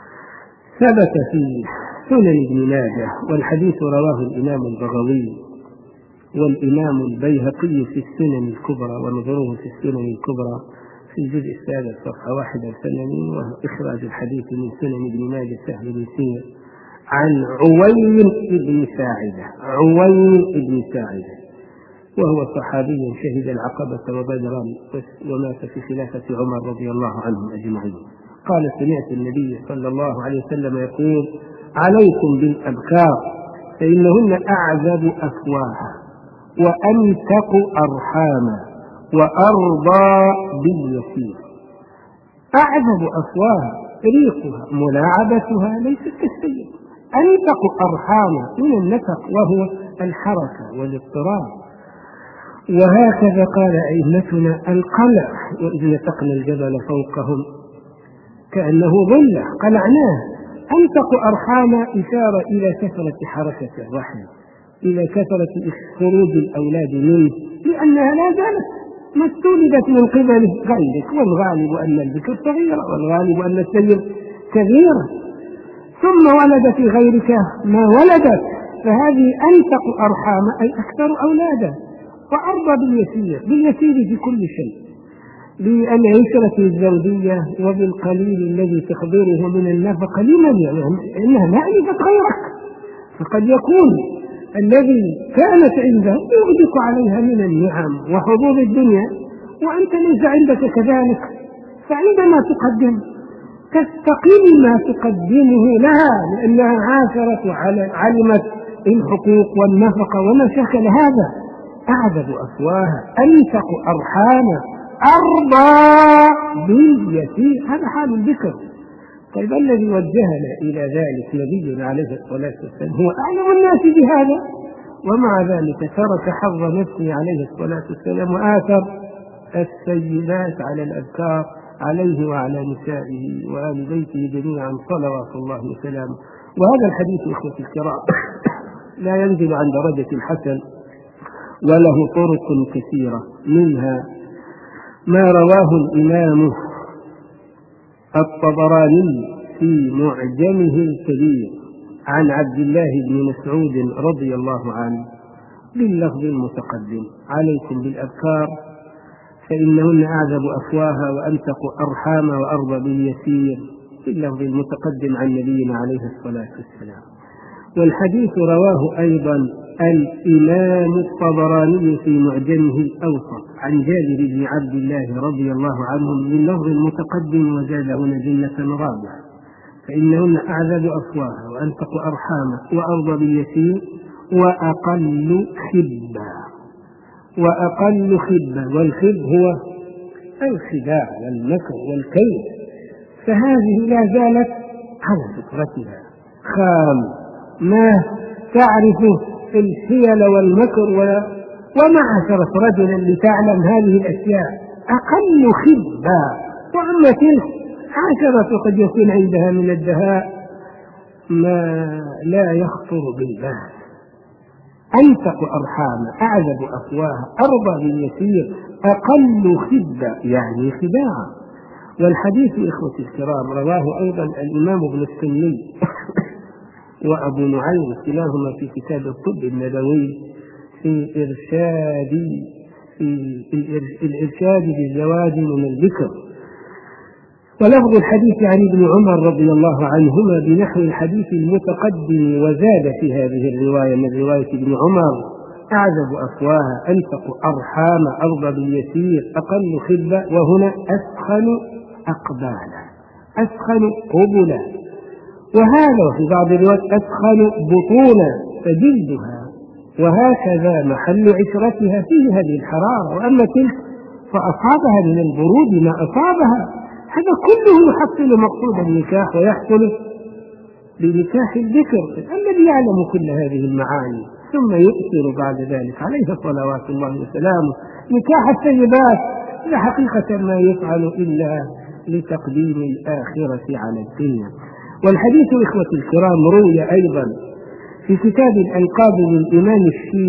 Speaker 1: ثبت في سنن ابن ماجه والحديث رواه الإمام البغوي والإمام البيهقي في السنن الكبرى ونظره في السنن الكبرى في الجزء السادس صفحة واحد وثمانين، وإخراج الحديث من سنن ابن ماجه سهل بن سير عن عوين بن ساعدة عوين بن ساعدة وهو صحابي شهد العقبة وبدرا ومات في خلافة عمر رضي الله عنهم أجمعين. قال سمعت النبي صلى الله عليه وسلم يقول عليكم بالأبكار فإنهن أعذب أفواها وأنتق أرحاما وأرضى باليسير. أعذب أفواها ريقها ملاعبتها ليست كالسيد، أنتق أرحاما من النتق وهو الحركة والاضطراب. وهكذا قال أئمتنا القلع، وإذ نتقنا الجبل فوقهم كأنه ظلة قلعناه. أنتق أرحاما إشارة إلى كثرة حركة الرحم، إلى كثرة خروج الأولاد منه، لأنها لا زالت ما استولدت من قبل غيرك، والغالب أن الذكر صغيرة والغالب أن السيد كبيرة، ثم ولد في غيرك ما ولدت، فهذه أنتق أرحاما أي أكثر أولادا. وأرضى باليسير باليسير في كل شيء، بالعشرة الزوجية وبالقليل الذي تحضره من النفقة لمن يعلم إنها لا ألفت غيرك، فقد يكون الذي كانت عنده يغدق عليها من النعم وحظوظ الدنيا وأنت ليس عندك كذلك، فعندما تقدم تستقيم ما تقدمه لها لأنها عاشرت وعلمت الحقوق والنفقة وما شكل هذا. أعذب أفواها أنتق أرحاما أرضى باليتيم، هذا حال الذكر. طيب الذي وجهنا إلى ذلك نبينا عليه الصلاة والسلام هو أعلم الناس بهذا، ومع ذلك ترك حظ نفسه عليه الصلاة والسلام وآثر السيدات على الأبكار عليه وعلى نسائه وآل بيته جميعا صلوات الله وسلامه. وهذا الحديث إخوتي الكرام لا ينزل عن درجة الحسن، وله طرق كثيرة، منها ما رواه الإمام الطبراني في معجمه الكبير عن عبد الله بن مسعود رضي الله عنه باللفظ المتقدم: عليكم بالأبكار فإنهن أعذب أفواها وأنتق أرحام وأرضى باليسير، باللفظ المتقدم عن نبينا عليه الصلاة والسلام. والحديث رواه أيضا الإمام الطبراني في معجمه الأوسط عن جابر بن عبد الله رضي الله عنهم باللفظ المتقدم وزاده جنة رابعة: فإنهن أعذب أفواها وأنتق أرحاما وأرضى باليسير وأقل خبا. وأقل خبا، والخب هو الخداع والمكر والكيد، فهذه لا زالت على فطرتها خام ما تعرف الحيل والمكر، وما عاشرت رجلا لتعلم هذه الأشياء. أقل خبا، وأما تلك عاشرت قد يكون عندها من الدهاء ما لا يخطر بالبال. أنتق أرحام أعذب أفواه أرضى باليسير أقل خبا، يعني خداعا. والحديث إخوتي الكرام رواه أيضا الإمام ابن السني وأبو نعيم كلاهما في كتاب الطب النبوي في إرشاد في الإرشاد بالزواج من الذكر. ولفظ الحديث عن ابن عمر رضي الله عنهما بنحو الحديث المتقدم، وزاد في هذه الرواية من رواية ابن عمر: أعذب أفواها أنتق أرحام أرضى باليسير أقل خبة، وهنا أسخن أقبالا، أسخن قبلا. وهذا في بعض الروايات أسخن بطونا فجلدها، وهكذا محل عشرتها فيه هذه الحرارة. وأما تلك فأصابها من البرود ما أصابها. هذا كله يحصل مقصود النكاح ويحصل بنكاح الذكر الذي يعلم كل هذه المعاني، ثم يؤثر بعد ذلك عليه صلوات الله وسلامه نكاح السيدات، لا حقيقة ما يفعل إلا لتقديم الآخرة على الدنيا. والحديث إخوة الكرام روي أيضا في كتاب الألقاب للإمام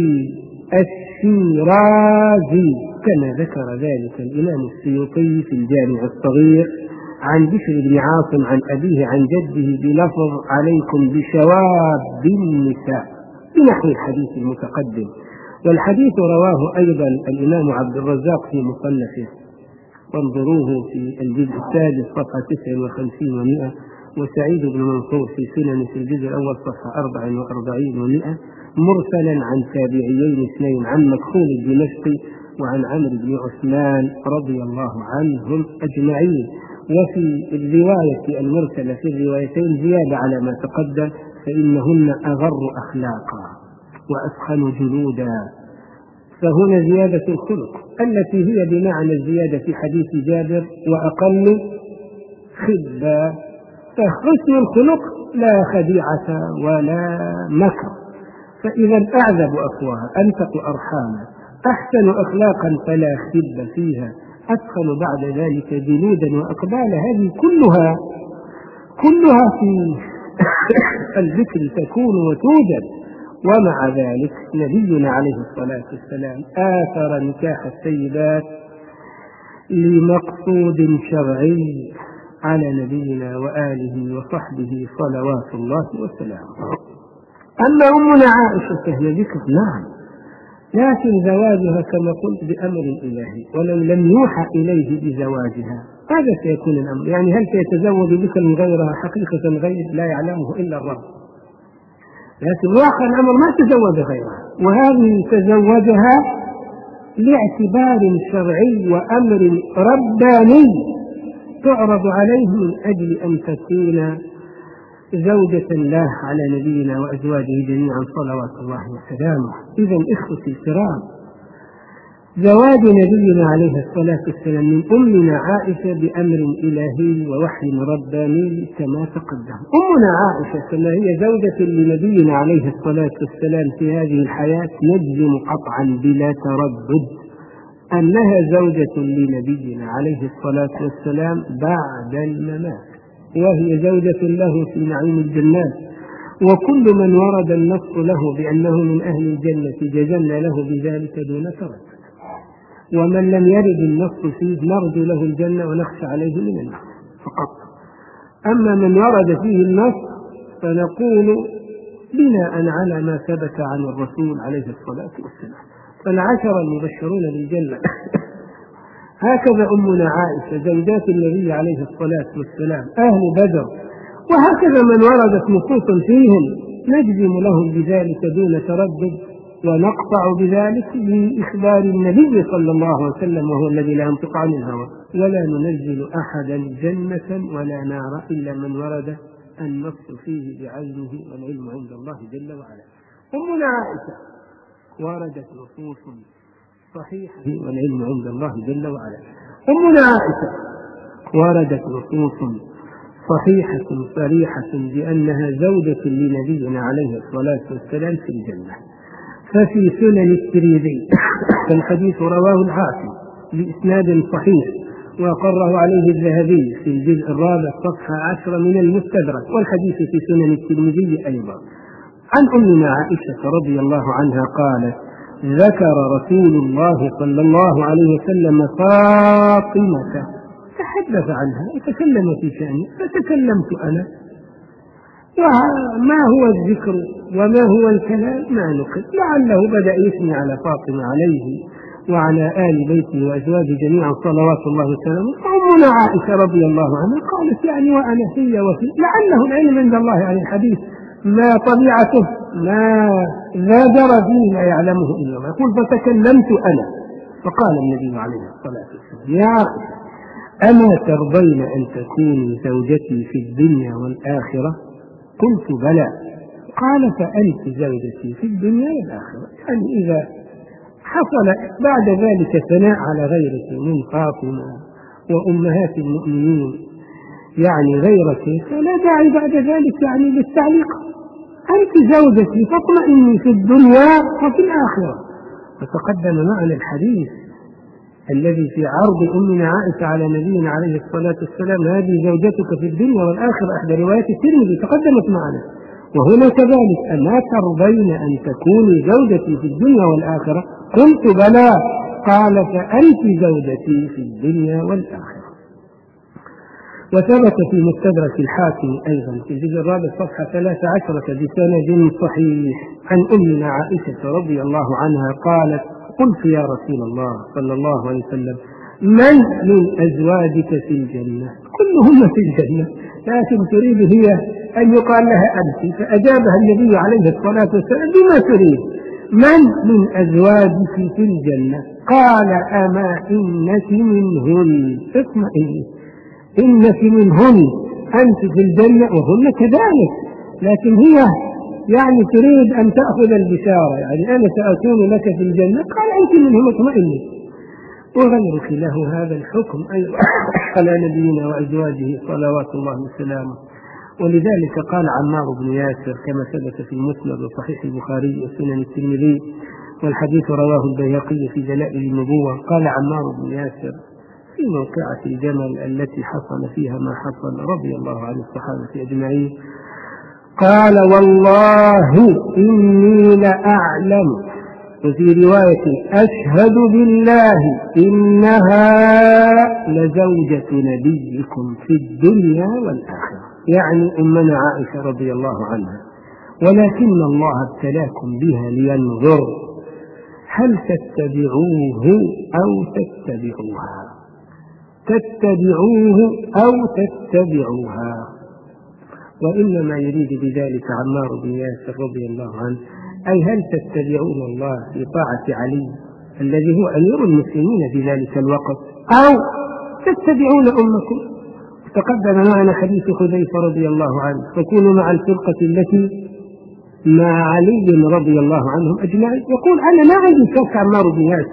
Speaker 1: الشيرازي، كما ذكر ذلك الإمام السيوطي في الجامع الصغير عن بشر بن عاصم عن أبيه عن جده بلفظ: عليكم بشواب النساء، بنحو الحديث المتقدم. والحديث رواه أيضا الإمام عبد الرزاق في مصنفه، وانظروه في الجزء الثالث صفحة تسعة وخمسين ومئة، وسعيد بن منصور في سنن في الجزء الأول صفحة أربع وأربعين ومئة، مرسلا عن تابعيين اثنين عن مكحول الدمشقي وعن عمرو بن عثمان رضي الله عنهم أجمعين. وفي الرواية المرسلة في الروايتين زيادة على ما تقدم: فإنهن أغر أخلاقا وأسخن جلودا. فهنا زيادة الخلق التي هي بمعنى الزيادة في حديث جابر: وأقل خبا. فحسن الخلق لا خديعة ولا مكر. فإذا أعذب أفواها أنتق أرحاما أحسن أخلاقا فلا خب فيها، أدخل بعد ذلك جلودا وأقبال. هذه كلها كلها في الذكر تكون وتوجد. ومع ذلك نبينا عليه الصلاة والسلام آثر نكاح السيدات لمقصود شرعي على نبينا وآله وصحبه صلوات الله وسلامه. أما أمنا عائشة فهي ذكر، نعم، لكن زواجها كما قلت بأمر إلهي، ولو لم يوحى إليه بزواجها هذا سيكون الأمر. يعني هل سيتزوج بك من غيرها؟ حقيقة غير لا يعلمه إلا الرب، لكن واقع الأمر ما تزوج غيرها، وهذه تزوجها لاعتبار شرعي وأمر رباني تعرض عليه من أجل أن تكون زوجة له على نبينا وأزواجه جميعا صلوات الله وسلامه. إذن إخوتي الكرام، زواج نبينا عليه الصلاة والسلام من أمنا عائشة بأمر إلهي ووحي رباني كما تقدم. أمنا عائشة كما هي زوجة لنبينا عليه الصلاة والسلام في هذه الحياة نجزم قطعا بلا تردد أنها زوجة لنبينا عليه الصلاة والسلام بعد الممات، وهي زوجة له في نعيم الجنات، وكل من ورد النص له بأنه من أهل الجنة جزمنا له بذلك دون تردد، ومن لم يرد النص فيه نرجو له الجنة ونخشى عليه من النار فقط. أما من ورد فيه النص فنقول بناء على ما ثبت عن الرسول عليه الصلاة والسلام. فالعشر المبشرون بالجنة هكذا أمنا عائشة زوجات النبي عليه الصلاة والسلام أهل بدر، وهكذا من وردت نصوص فيهم نجزم لهم بذلك دون تردد، ونقطع بذلك بإخبار النبي صلى الله عليه وسلم وهو الذي لا ينطق عن الهوى، ولا ننزل أحدا جنة ولا نار إلا من ورد النص فيه بعينه والعلم عند الله جل وعلا. أمنا عائشة وردت نصوص صحيحة والعلم عند الله جل وعلا. أمنا عائشة وردت نصوص صحيحة صريحة بأنها زوجة لنبينا عليه الصلاة والسلام في الجنة. ففي سنن الترمذي فالحديث رواه الحاكم بإسناد صحيح وأقره عليه الذهبي في الجزء الرابع صفحة عشرة من المستدرك، والحديث في سنن الترمذي أيضا عن أمنا عائشة رضي الله عنها قالت: ذكر رسول الله صلى الله عليه وسلم فاطمة تحدث عنها وتكلم في شأنه فتكلمت أنا، وما هو الذكر وما هو الكلام ما نقل، لعله بدأ يثني على فاطمة عليه وعلى آل بيته وأزواجه جميعا صلوات الله وسلامه. فأمنا عائشة رضي الله عنها قالت يعني وأنا في وفي، لعله العلم عند الله عن يعني الحديث ما طبيعته ما ذاكر فيه لا يعلمه إلا الله. يقول فتكلمت أنا فقال النبي عليه الصلاة والسلام: يا عائشة أما ترضين أن تكوني زوجتي في الدنيا والآخرة؟ قلت بلى. قال: فأنت زوجتي في الدنيا والآخرة، يعني إذا حصل بعد ذلك ثناء على غيرك من فاطمة وأمهات المؤمنين يعني غيرك فلا داعي بعد ذلك يعني للتعليق، أنت زوجتي فاطمئني في الدنيا وفي الآخرة. فتقدم معنا الحديث الذي في عرض أمنا عائشة على نبينا عليه الصلاة والسلام: هذه زوجتك في الدنيا والآخرة، أحد روايات الترمذي تقدمت معنا. وهنا كذلك: أما ترضين أن تكوني زوجتي في الدنيا والآخرة؟ قلت بلى. قال: فأنت زوجتي في الدنيا والآخرة. وثبت في مستدرك الحاكم أيضا في الجزء الرابع صفحة ثلاث عشرة بسند صحيح عن أمنا عائشة رضي الله عنها قالت: قلت يا رسول الله صلى الله عليه وسلم: من من أزواجك في الجنة؟ كلهم في الجنة، لكن تريد هي أن يقال لها أنت، فأجابها النبي عليه الصلاة والسلام بما تريد: من من أزواجك في الجنة؟ قال: أما إنك منهن. اطمئني، إنك منهن، أنت في الجنة وهن كذلك، لكن هي يعني تريد أن تأخذ البشارة، يعني أنا سأكون لك في الجنة. قال: أنت منهم اطمئني. وغيرك له هذا الحكم أيضا على نبينا وأزواجه صلوات الله وسلامه. ولذلك قال عمار بن ياسر كما ثبت في المسند وصحيح البخاري وسنن الترمذي، والحديث رواه البيهقي في دلائل النبوة. قال عمار بن ياسر في موقعة الجمل التي حصل فيها ما حصل رضي الله عن الصحابة أجمعين، قال: والله إني لأعلم، وفي رواية أشهد بالله إنها لزوجة نبيكم في الدنيا والآخرة، يعني أمنا عائشة رضي الله عنها، ولكن الله ابتلاكم بها لينظر هل تتبعوه أو تتبعوها، تتبعوه أو تتبعوها. وإنما يريد بذلك عمار بن ياسر رضي الله عنه أي هل تتبعون الله في طاعة علي الذي هو أمير المسلمين في ذلك الوقت، أو تتبعون أمكم. تقدم معنا حديث حذيفة رضي الله عنه: فكونوا مع الفرقة التي مع علي رضي الله عنهم أجمعين. يقول: أنا ما عندي شك عمار بن ياسر،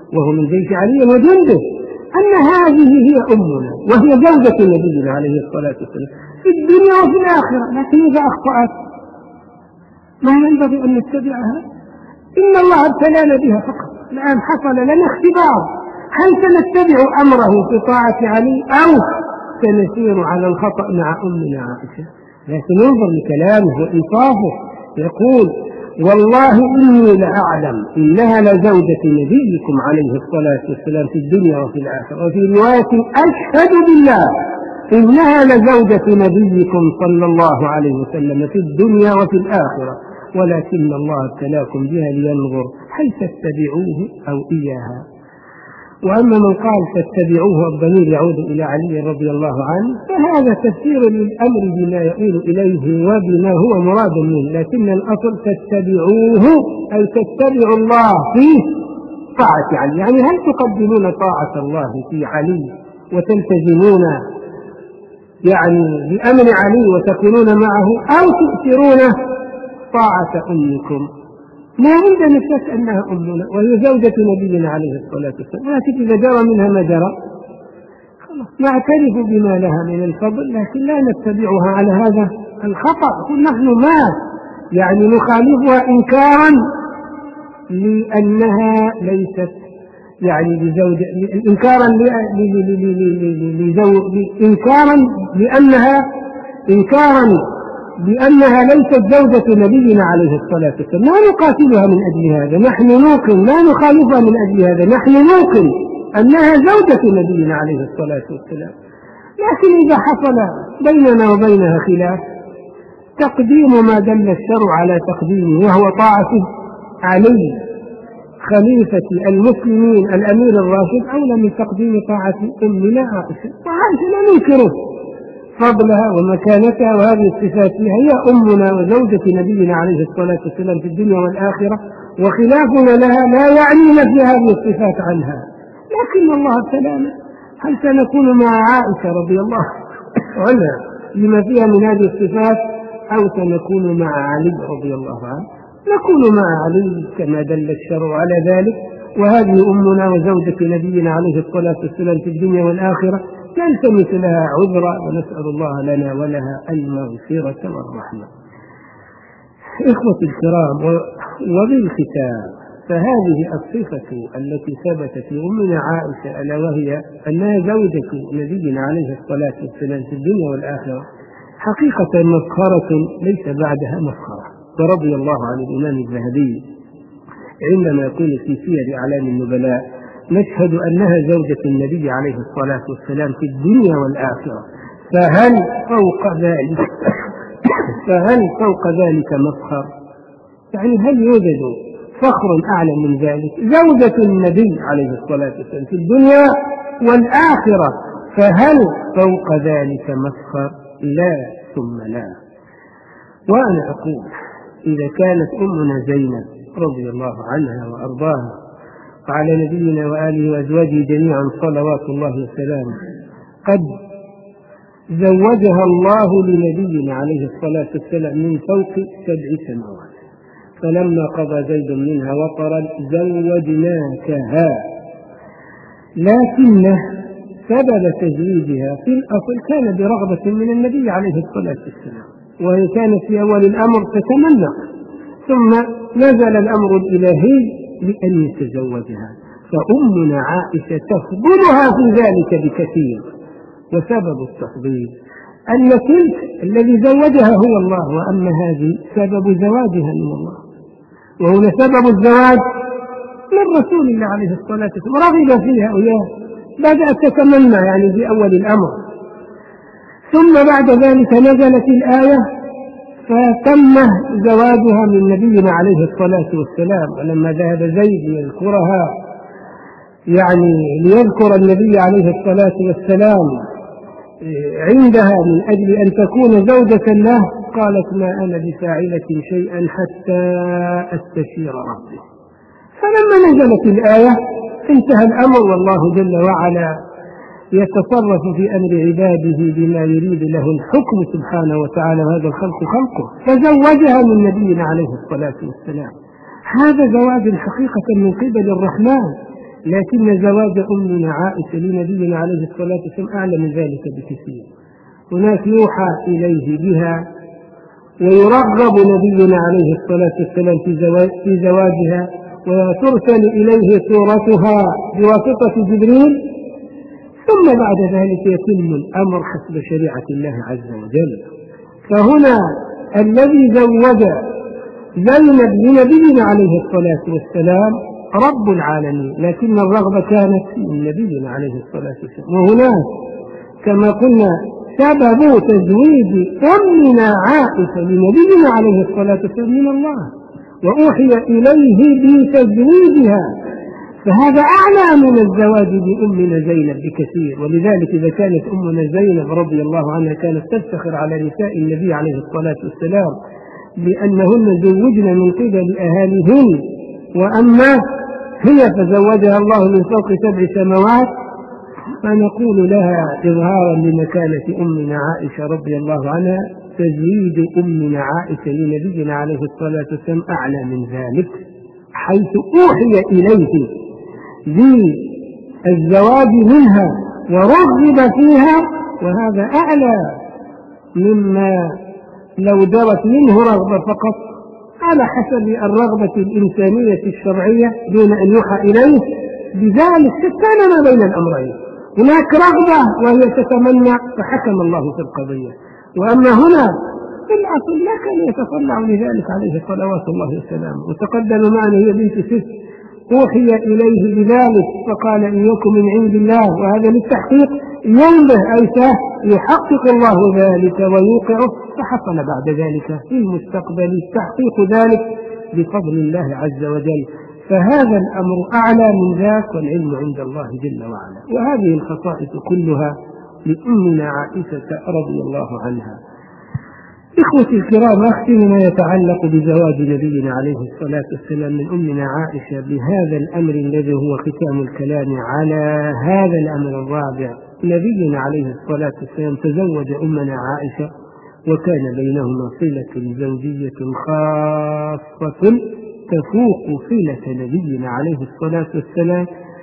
Speaker 1: وهو من جيش علي وجنده أن هذه هي أمنا وهي زوجة نبينا عليه الصلاة والسلام في الدنيا وفي الآخرة، لكن إذا أخطأت ما ينبغي أن نتبعها؟ إن الله ابتلانا بها فقط. الآن حصل لنا اختبار، هل سنتبع أمره في طاعة علي أو سنسير على الخطأ مع أمنا عائشة؟ لكن انظر لكلامه وإنصافه، يقول والله إني لأعلم إنها لزوجة نبيكم عليه الصلاة والسلام في الدنيا وفي الآخرة، وفي رواية أشهد بالله إنها لزوجة نبيكم صلى الله عليه وسلم في الدنيا وفي الآخرة، ولكن الله ابتلاكم بها لينظر هل تتبعوه أو إياها. وأما من قال تتبعوه الضمير يعود إلى علي رضي الله عنه فهذا تفسير للأمر بما يؤول إليه وبما هو مراد منه، لكن الأصل تتبعوه أي تتبعوا الله في طاعة علي. يعني هل تقدمون طاعة الله في علي وتلتزمون يعني بأمر علي وتكونون معه، أو تؤثرون طاعة أمكم؟ ما عندنا شك أنها أمنا وهي زوجة نبينا عليه الصلاة والسلام، لكن إذا جرى منها ما جرى نعترف بما لها من الفضل، لكن لا نتبعها على هذا الخطأ. نحن ما يعني نخالفها إنكارا لأنها ليست يعني بزوجة، إنكارا إنكارا لأنها إنكارا بأنها ليست زوجة نبينا عليه الصلاة والسلام. لا نقاتلها من أجل هذا، نحن نوقن، لا نخالفها من أجل هذا، نحن نوقن أنها زوجة نبينا عليه الصلاة والسلام. لكن إذا حصل بيننا وبينها خلاف تقديم ما دل الشرع على تقديمه وهو طاعة علي خليفة المسلمين الأمير الراشد أولى من تقديم طاعة أمنا عائشة، وعائشة لا ننكره فضلها ومكانتها وهذه الصفات فيها، هي أمنا وزوجة نبينا عليه الصلاة والسلام في الدنيا والآخرة، وخلافنا لها لا يعني نفي هذه الصفات عنها. لكن الله ابتلانا، هل سنكون مع عائشة رضي الله عنها لما فيها من هذه الصفات أو سنكون مع علي رضي الله عنه؟ نكون مع علي كما دل الشرع على ذلك، وهذه أمنا وزوجة نبينا عليه الصلاة والسلام في الدنيا والآخرة، نلتمس لها عذرا ونسأل الله لنا ولها المغفرة والرحمة. إخوتي الكرام، وبالختام فهذه الصفة التي ثبتت في أمنا عائشة ألا وهي أنها زوجة نبينا عليه الصلاة والسلام في الدنيا والآخرة حقيقة مفخرة ليس بعدها مفخرة. ورضي الله عن الإمام الذهبي عندما يقول في سير أعلام النبلاء نشهد أنها زوجة النبي عليه الصلاة والسلام في الدنيا والآخرة، فهل فوق ذلك فهل فوق ذلك مفخر؟ يعني هل يوجد فخر أعلى من ذلك؟ زوجة النبي عليه الصلاة والسلام في الدنيا والآخرة، فهل فوق ذلك مفخر؟ لا ثم لا. وأنا أقول إذا كانت أمنا زينب رضي الله عنها وأرضاها وعلى نبينا وآله وأزواجه جميعا صلوات الله وسلامه قد زوجها الله لنبينا عليه الصلاة والسلام من فوق سبع سماوات، فلما قضى زيد منها وطرا زوجناكها، لكن سبب تزويجها في الأصل كان برغبة من النبي عليه الصلاة والسلام، وهي كانت في أول الأمر تتمنى، ثم نزل الأمر الإلهي لأن يتزوجها، فأمنا عائشة تفضلها في ذلك بكثير. وسبب التفضيل أن تلك الذي زوجها هو الله، وأن هذه سبب زواجها من الله، وهنا سبب الزواج من رسول الله عليه الصلاة والسلام، رغب فيها وياه، بدأت تتمنى يعني في أول الأمر، ثم بعد ذلك نزلت الآية فتم زواجها من نبينا عليه الصلاة والسلام. ولما ذهب زيد يذكرها يعني ليذكر النبي عليه الصلاة والسلام عندها من أجل أن تكون زوجة له، قالت ما أنا بفاعلة شيئا حتى أستشير ربي. فلما نزلت الآية انتهى الأمر، والله جل وعلا يتصرف في أمر عباده بما يريد له الحكم سبحانه وتعالى، وهذا الخلق خلقه، فزوجها من نبينا عليه الصلاة والسلام. هذا زواج حقيقة من قبل الرحمن، لكن زواج أمنا عائشة لنبينا عليه الصلاة والسلام أعلى من ذلك بكثير. هناك يوحى إليه بها ويرغب نبينا عليه الصلاة والسلام في زواجها، وترسل إليه صورتها بواسطة جبريل، ثم بعد ذلك يتم الأمر حسب شريعة الله عز وجل. فهنا الذي زوج زينب لنبينا عليه الصلاة والسلام رب العالمين، لكن الرغبة كانت من نبينا عليه الصلاة والسلام. وهناك كما قلنا سبب تزويج أمنا عائشة لنبينا عليه الصلاة والسلام من الله، وأوحي إليه بتزويجها، فهذا أعلى من الزواج بأمنا زينب بكثير. ولذلك إذا كانت أمنا زينب رضي الله عنها كانت تفتخر على نساء النبي عليه الصلاة والسلام لأنهن زوجن من قبل أهاليهن، وأما هي فزوجها الله من فوق سبع سماوات، فنقول لها إظهارا لمكانة أمنا عائشة رضي الله عنها تزويج أمنا عائشة لنبينا عليه الصلاة والسلام أعلى من ذلك، حيث أوحي إليه بالزواج منها ورغب فيها، وهذا أعلى مما لو درت منه رغبة فقط على حسب الرغبة الإنسانية الشرعية دون أن يوحى إليه بذلك. كان ما بين الأمرين، هناك رغبة وهي تتمنى فحكم الله في القضية، وأما هنا في الأصل لا كان يتطلع لذلك عليه صلوات الله وسلامه. وتقدم معنا هي بنت ست أوحي إليه بذلك فقال إن يكن من عند الله، وهذا للتحقيق ينبه أي يحقق الله ذلك ويوقعه، فحصل بعد ذلك في المستقبل تحقيق ذلك بفضل الله عز وجل. فهذا الأمر أعلى من ذاك، والعلم عند الله جل وعلا. وهذه الخصائص كلها لأمنا عائشة رضي الله عنها. إخوتي الكرام، أختم ما يتعلق بزواج نبينا عليه الصلاة والسلام من أمنا عائشة بهذا الأمر الذي هو ختام الكلام على هذا الأمر الرابع. نبينا عليه الصلاة والسلام تزوج أمنا عائشة، وكان بينهما صلة زوجية خاصة تفوق صلة نبينا عليه الصلاة والسلام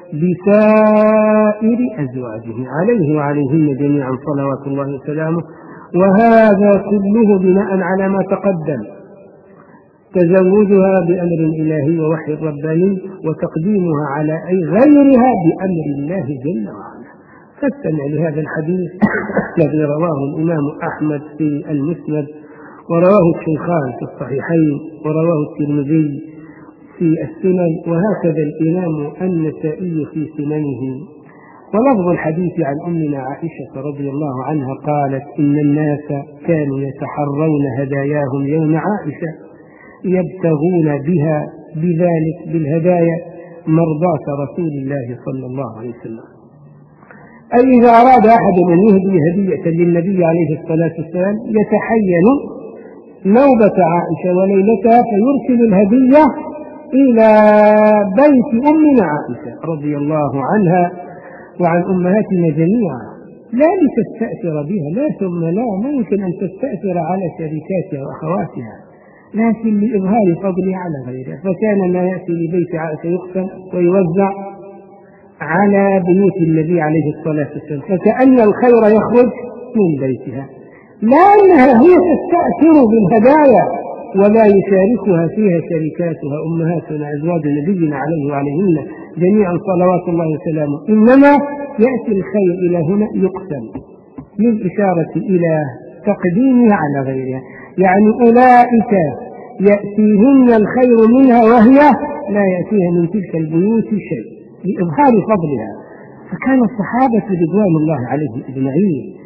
Speaker 1: بسائر أزواجه عليه وعليهن جميعا صلوات الله وسلامه. وهذا كله بناء على ما تقدم، تزوجها بأمر إلهي ووحي رباني، وتقديمها على أي غيرها بأمر الله جل وعلا. فاستمع لهذا الحديث الذي رواه الإمام أحمد في المسند، ورواه الشيخان في الصحيحين، ورواه الترمذي في السنن، وهكذا الإمام النسائي في سننه. ولفظ الحديث عن أمنا عائشة رضي الله عنها قالت إن الناس كانوا يتحرون هداياهم يوم عائشة يبتغون بها بذلك بالهدايا مرضاة رسول الله صلى الله عليه وسلم. أي إذا أراد أحد أن يهدي هدية للنبي عليه الصلاة والسلام يتحين نوبة عائشة وليلتها فيرسل الهدية إلى بيت أمنا عائشة رضي الله عنها وعن أمهاتنا جميعا، لا لتستأثر بها، لا ثم لا، ما يمكن أن تستأثر على شركاتها وأخواتها، لكن لإظهار فضلها على غيرها. فكان ما يأتي لبيت عائشة يقسم ويوزع على بيوت النبي عليه الصلاة والسلام، فكأن الخير يخرج من بيتها، لا أنها هي تستأثر بالهدايا ولا يشاركها فيها شركاتها أمهاتنا أزواج نبينا عليه وعليهن جميعا صلوات الله وسلامه، إنما يأتي الخير إلى هنا يقسم للإشارة إلى تقديمها على غيرها، يعني أولئك يأتيهن الخير منها وهي لا يأتيها من تلك البيوت شيء لإظهار فضلها. فكان الصحابة رضوان الله عليهم أجمعين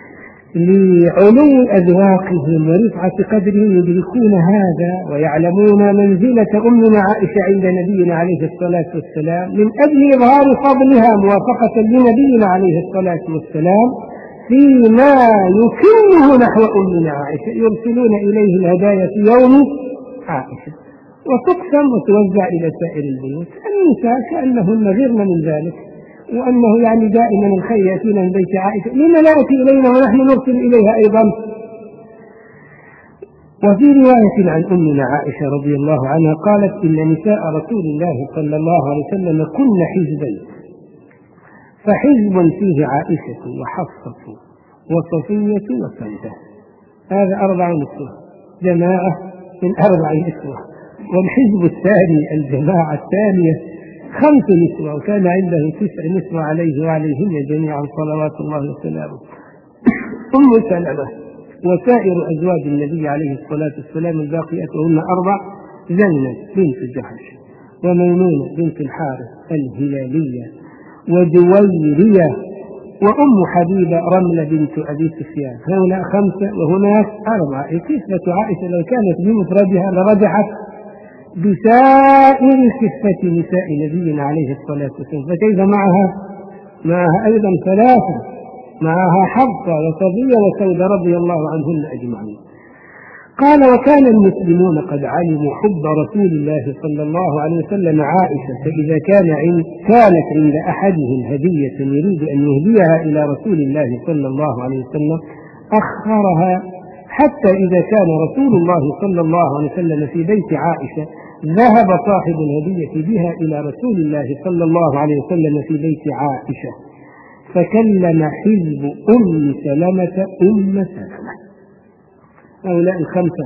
Speaker 1: لعلو أذواقهم ورفعة قدرهم يدركون هذا ويعلمون منزلة أمنا عائشة عند نبينا عليه الصلاة والسلام، من أجل إظهار فضلها موافقة لنبينا عليه الصلاة والسلام فيما يكنه نحو أمنا عائشة، يرسلون إليه الهدايا في يوم عائشة وتقسم وتوزع إلى سائر البيوت. النساء كأنهن غيرن من ذلك، وأنه يعني دائما الخير يأتينا من بيت عائشة، لما لا يأتي إلينا ونحن نرسل إليها أيضا؟ وفي رواية عن أمنا عائشة رضي الله عنها قالت إن نساء رسول الله صلى الله عليه وسلم كن حزبين، فحزب فيه عائشة وحفصة وصفية وسودة، هذا أربع نسوة، جماعة من أربع نسوة. والحزب الثاني الجماعة الثانية خمس نسوة، وكان عنده تسع نسوة عليه وعليهن جميعا صلوات الله وسلامه. أم سلمة وسائر أزواج النبي عليه الصلاة والسلام الباقيات وهن أربع: زينب بنت جحش، وميمونة بنت الحارث الهلالية، وجويرية، وأم حبيبة رملة بنت أبي سفيان. هؤلاء خمسة وهناك أربعة. كسفة عائشة لو كانت بمفردها لرجحت بسائر كسفة نساء نبينا عليه الصلاة والسلام، فكيف معها معها أيضا ثلاثة، معها حفصة وصفية وسودة رضي الله عنهن أجمعين. قال: وكان المسلمون قد علموا حب رسول الله صلى الله عليه وسلم عائشة، فإذا كان عند كانت عند أحدهم هدية يريد أن يهديها إلى رسول الله صلى الله عليه وسلم أخرها، حتى إذا كان رسول الله صلى الله عليه وسلم في بيت عائشة ذهب صاحب الهدية بها إلى رسول الله صلى الله عليه وسلم في بيت عائشة، فكلم حزب أم سلمة أم سلمة. هؤلاء الخمسة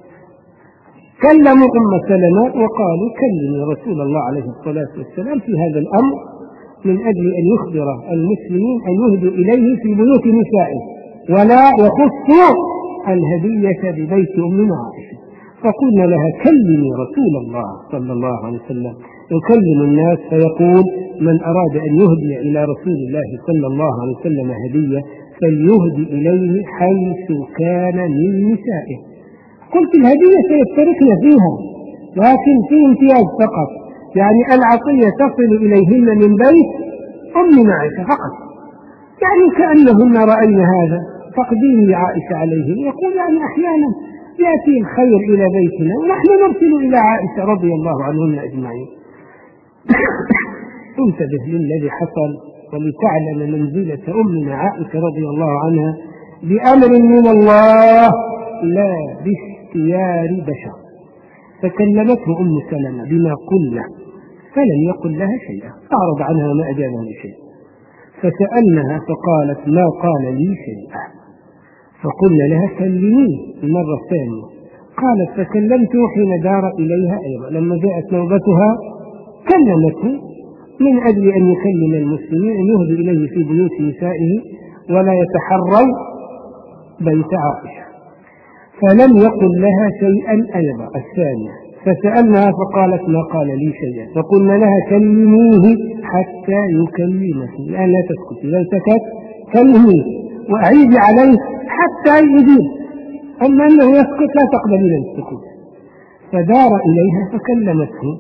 Speaker 1: كلموا أم سلمة وقالوا: كلمي رسول الله عليه الصلاة والسلام في هذا الأمر، من أجل أن يخبر المسلمين أن يهدوا إليه في بيوت نسائه، ولا يخصوا الهدية ببيت أمنا عائشة. فقلنا لها: كلمي رسول الله صلى الله عليه وسلم. يكلم الناس فيقول: من أراد أن يهدي إلى رسول الله صلى الله عليه وسلم هدية فليهدي إليه حيث كان من نسائه. قلت: الهدية سيشتركن فيها، لكن في امتياز فقط، يعني العطية تصل إليهن من بيت أمنا عائشة فقط، يعني كأنهن رأين هذا. تقديم عائشة عليهم يقول يعني أحيانا يأتي الخير إلى بيتنا ونحن نرسل إلى عائشة رضي الله عنهن أجمعين. انتبه للذي حصل ولتعلم منزلة أمنا عائشة رضي الله عنها بأمر من الله لا باختيار بشر. فكلمته أم سلمة بما قلنا فلم يقل لها شيئا، أعرض عنها وما أجابها لشيء. فسألناها فقالت: ما قال لي شيئا. فقلنا لها: كلميه المرة الثانية. قالت: فكلمته حين دار إليها أيضا، لما جاءت نوبتها كلمته من أجل أن يكلم المسلمين أن يهدي إليه في بيوت نسائه ولا يتحروا بيت عائشة، فلم يقل لها شيئا أيضا الثانية. فسألناها فقالت: ما قال لي شيئا. فقلنا لها: كلميه حتى يكلمك، الآن لا تسكتي، لو سكت كلميه وأعيدي عليه حتى يجيب، أما أنه يسكت لا تقبلين السكوت. فدار إليها فكلمته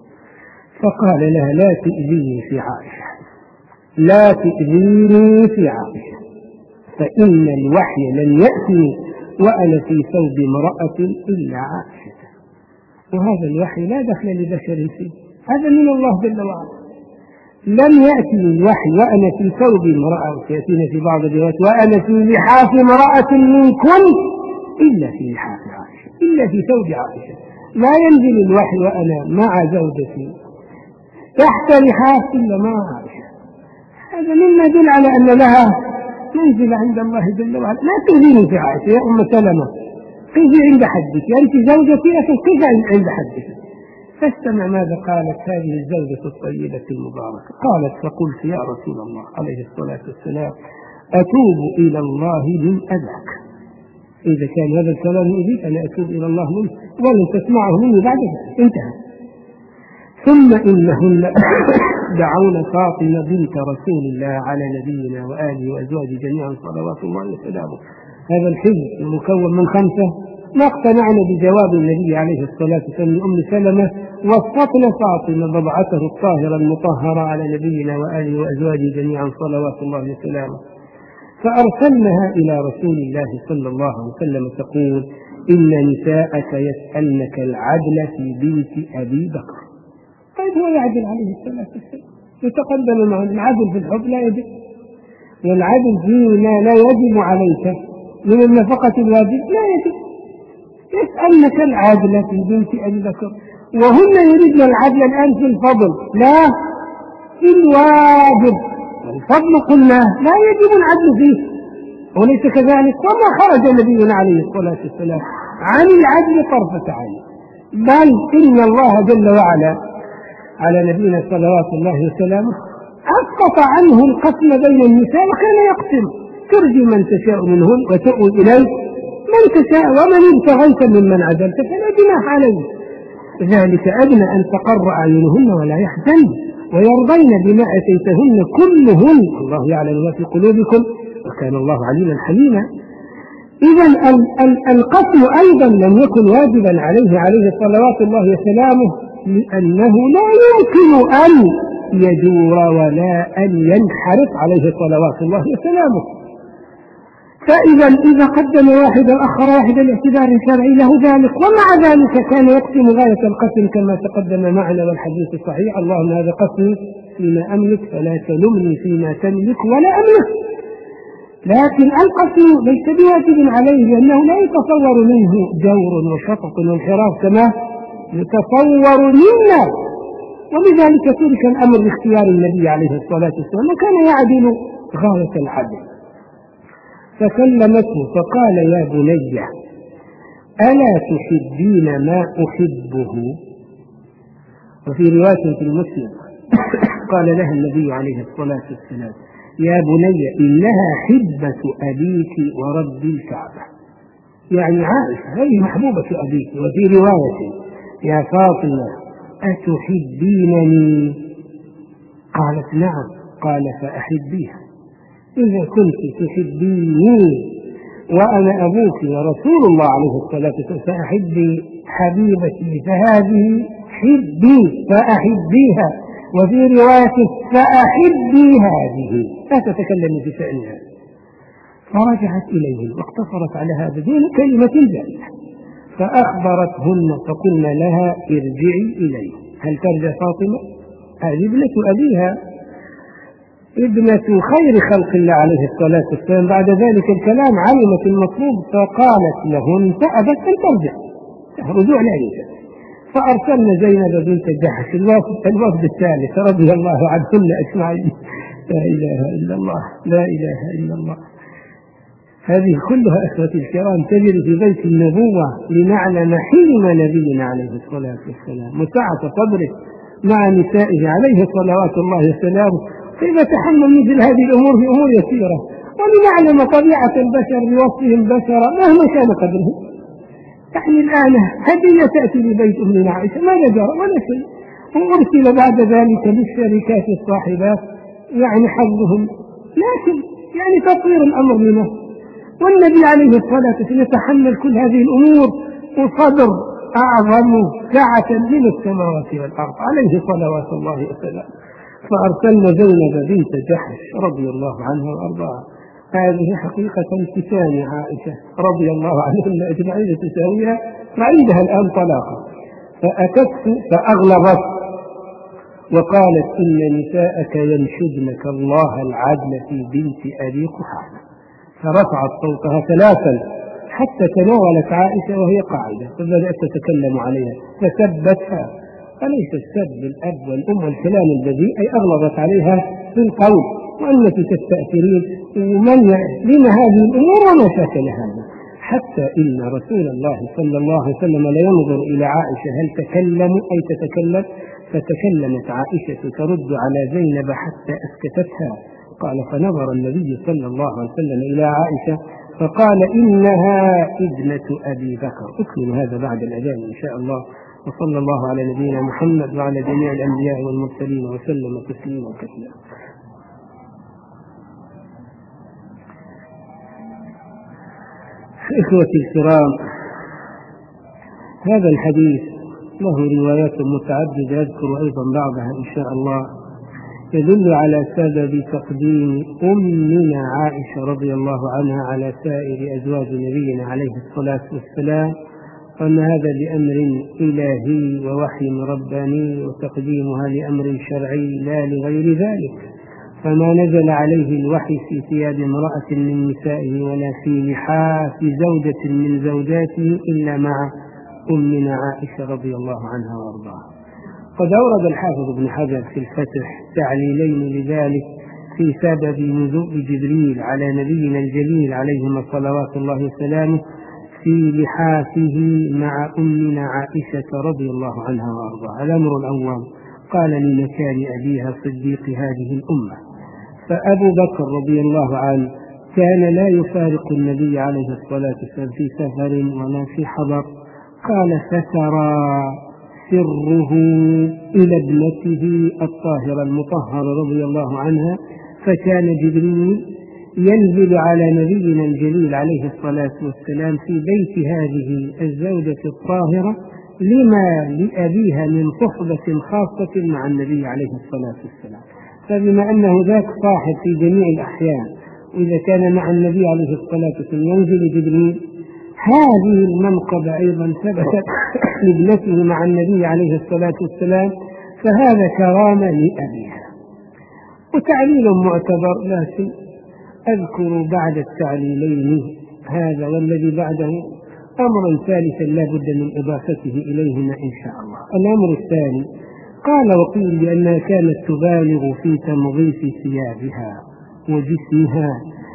Speaker 1: فقال لها: لا تؤذيني في عائشة، لا تؤذيني في عائشة، فإن الوحي لم يأتي وأنا في ثوب امرأة إلا عائشة، وهذا الوحي لا دخل لبشر فيه، هذا من الله جل وعلا. لم يأتي الوحي وأنا في ثوب امرأة، يأتينا في بعض الروايات وأنا في لحاف امرأة منكم إلا في لحاف عائشة، إلا في ثوب عائشة. لا ينزل الوحي وأنا مع زوجتي تحت لحاف إلا مع عائشة. هذا مما يدل على أن لها منزل عند الله جل وعلا. لا تؤذيني في عائشة يا أم سلمة، قفي عند حدك، أنت زوجتي لكن قفي عند حدك. فاستمع ماذا قالت هذه الزوجة الطيبة المباركة. قالت: فقلت: يا رسول الله عليه الصلاة والسلام، أتوب إلى الله من أذاك، إذا كان هذا الكلام يؤذيك أنا أتوب إلى الله منه ولن تسمعه مني بعد ذلك. انتهى. ثم إنهن دعون فاطمة بنت رسول الله على نبينا وآله وأزواجه جميعا صلوات الله وسلامه. هذا الحزب المكون من خمسة ما اقتنعنا بجواب النبي عليه الصلاة والسلام لأم سلمة، وصفنا فاطمة بضعته الطاهرة المطهرة على نبينا وآله وأزواجه جميعا صلوات الله وسلامه. فأرسلناها إلى رسول الله صلى الله عليه وسلم تقول: إن نساءك يسألنك العدل في بيت أبي بكر. طيب هو يعدل عليه الصلاة والسلام، يتقدم معه. العدل في الحب لا يجب، والعدل فيما لا يجب عليك من النفقة الواجب لا يجب، يسألنك العدل في بنت أبي بكر، وهن يريدن العدل الآن في الفضل، لا في الواجب. الفضل قلنا لا يجب العدل فيه، وليس كذلك. وما خرج نبينا عليه الصلاة والسلام عن العدل طرفة عين، بل إن الله جل وعلا على نبينا صلوات الله وسلامه أسقط عنه القسم بين النساء، وكان يقسم: ترجي من تشاء منهن وتؤوي إليك من تشاء ومن ابتغيت ممن عزلت فلا جناح عليه. ذلك أدنى أن تقر أعينهن ولا يحزن ويرضين بما أتيتهن كلهن، الله يعلم ما في قلوبكم وكان الله عليما حليما. إذا القسم أيضا لم يكن واجبا عليه عليه صلوات الله وسلامه، لأنه لا يمكن أن يدور ولا أن ينحرف عليه صلوات الله وسلامه. فإذا إذا قدم واحدا أخر واحدا لاعتبار شرعي له ذلك، ومع ذلك كان يقسم غاية القسم كما تقدم معنا والحديث الصحيح: اللهم هذا قسمي فيما أملك فلا تلمني فيما تملك ولا أملك. لكن القسم ليس بواجب عليه، لأنه لا يتصور منه جور وشطط وانحراف كما يتصور منا، ولذلك ترك الأمر باختيار النبي عليه الصلاة والسلام، وكان يعدل غاية العدل. فكلمته فقال: يا بني ألا تحبين ما أحبه؟ وفي رواية في المسلم قال لها النبي عليه الصلاة والسلام: يا بني إنها حبة أبيك ورب الكعبة، يعني عائشة هذه محبوبة أبيك. وفي رواية: يا فاطمة أتحبينني؟ قالت: نعم. قال: فأحبيها. إذا كنت تحبيني وأنا أبوك ورسول الله عليه الصلاة والسلام فأحبي حبيبتي، فهذه حبي فأحبيها. وفي رواية: فأحبي هذه، لا تتكلمي في شأنها. فرجعت إليه واقتصرت على هذا دون كلمة جارية، فأخبرتهن فقلنا لها: ارجعي إليه. هل ترجع فاطمة؟ هذه ابنة أبيها، ابنة خير خلق الله عليه الصلاة والسلام. بعد ذلك الكلام علمت المطلوب فقالت لهن فأبت أن ترجع، رجوع لا يوجد. فأرسلنا زينب بنت جحش الوفد الثالث رضي الله عنهن أجمعين. لا إله إلا الله، لا إله إلا الله. هذه كلها أخوتي الكرام تجري في بيت النبوة لنعلم حلم نبينا عليه الصلاة والسلام وسعة صدره مع نسائه عليه صلوات الله وسلامه، كيف تحمل مثل هذه الأمور في أمور يسيرة، ولنعلم طبيعة البشر بوصفهم بشرا مهما كان قدرهم. يعني الآن هدية تأتي لبيت أمنا عائشة ما جرى ولا شيء، وأرسل بعد ذلك للشركات الصاحبات يعني حظهم، لكن يعني تطوير الأمر لنا. والنبي عليه الصلاة والسلام يتحمل كل هذه الأمور وصدر أعظم سعة من السماوات والأرض عليه صلوات الله وسلامه. فأرسلنا زينب بنت جحش رضي الله عنها وأرضاها. هذه حقيقة تسامي عائشة رضي الله عنها أجمعين، تساويها وعندها الآن طلاقة. فأتت فأغلظت وقالت: إن نساءك ينشدنك الله العدل في بنت أبي قحافة. فرفعت صوتها ثلاثا حتى تناولت عائشة وهي قاعدة، فبدأت تتكلم عليها فسبتها. أليس السب الأب والأم والكلام البذيء؟ أي أغلظت عليها في القول، وأنك تستأثرين ومن لما هذه الأمور وما شاكل هذا. حتى إن رسول الله صلى الله عليه وسلم لا ينظر إلى عائشة هل تكلم أي تتكلم، فتكلمت عائشة ترد على زينب حتى أسكتتها. قال: فنظر النبي صلى الله عليه وسلم إلى عائشة فقال: إنها ابنة أبي بكر. أكمل هذا بعد الأذان إن شاء الله. وصلى الله على نبينا محمد وعلى جميع الأنبياء والمرسلين وسلم تسليما كثيرا. إخوتي الكرام، هذا الحديث له روايات متعددة أذكر أيضا بعضها إن شاء الله، يدل على سبب تقديم أمنا عائشة رضي الله عنها على سائر أزواج نبينا عليه الصلاة والسلام، أن هذا لأمر إلهي ووحي رباني، وتقديمها لأمر شرعي لا لغير ذلك. فما نزل عليه الوحي في ثياب امرأة من نسائه ولا في لحاف زوجة من زوجاته إلا مع أمنا عائشة رضي الله عنها وأرضاها. قد أورد الحافظ ابن حجر في الفتح تعليلين لذلك في سبب نزول جبريل على نبينا الجليل عليهما صلوات الله وسلامه في لحافه مع أمنا عائشة رضي الله عنها وأرضاها. الأمر الأول قال لمكان أبيها صديق هذه الأمة، فأبو بكر رضي الله عنه كان لا يفارق النبي عليه الصلاة والسلام في سفر ولا في حضر. قال فترى سره إلى ابنته الطاهرة المطهرة رضي الله عنها، فكان جبريل ينزل على نبينا الجليل عليه الصلاة والسلام في بيت هذه الزوجة الطاهرة لما لأبيها من صحبة خاصة مع النبي عليه الصلاة والسلام. فبما أنه ذاك صاحب في جميع الأحيان، وإذا كان مع النبي عليه الصلاة والسلام ينزل جبريل، هذه المنقبة أيضا ثبتت لابنته مع النبي عليه الصلاة والسلام، فهذا كرامة لأبيها وتعليل معتبر. لكن أذكر بعد التعليلين هذا والذي بعده أمرا ثالثا لا بد من إضافته إليهما إن شاء الله. الأمر الثاني قال وقيل بأنها كانت تبالغ في تنظيف ثيابها وجسمها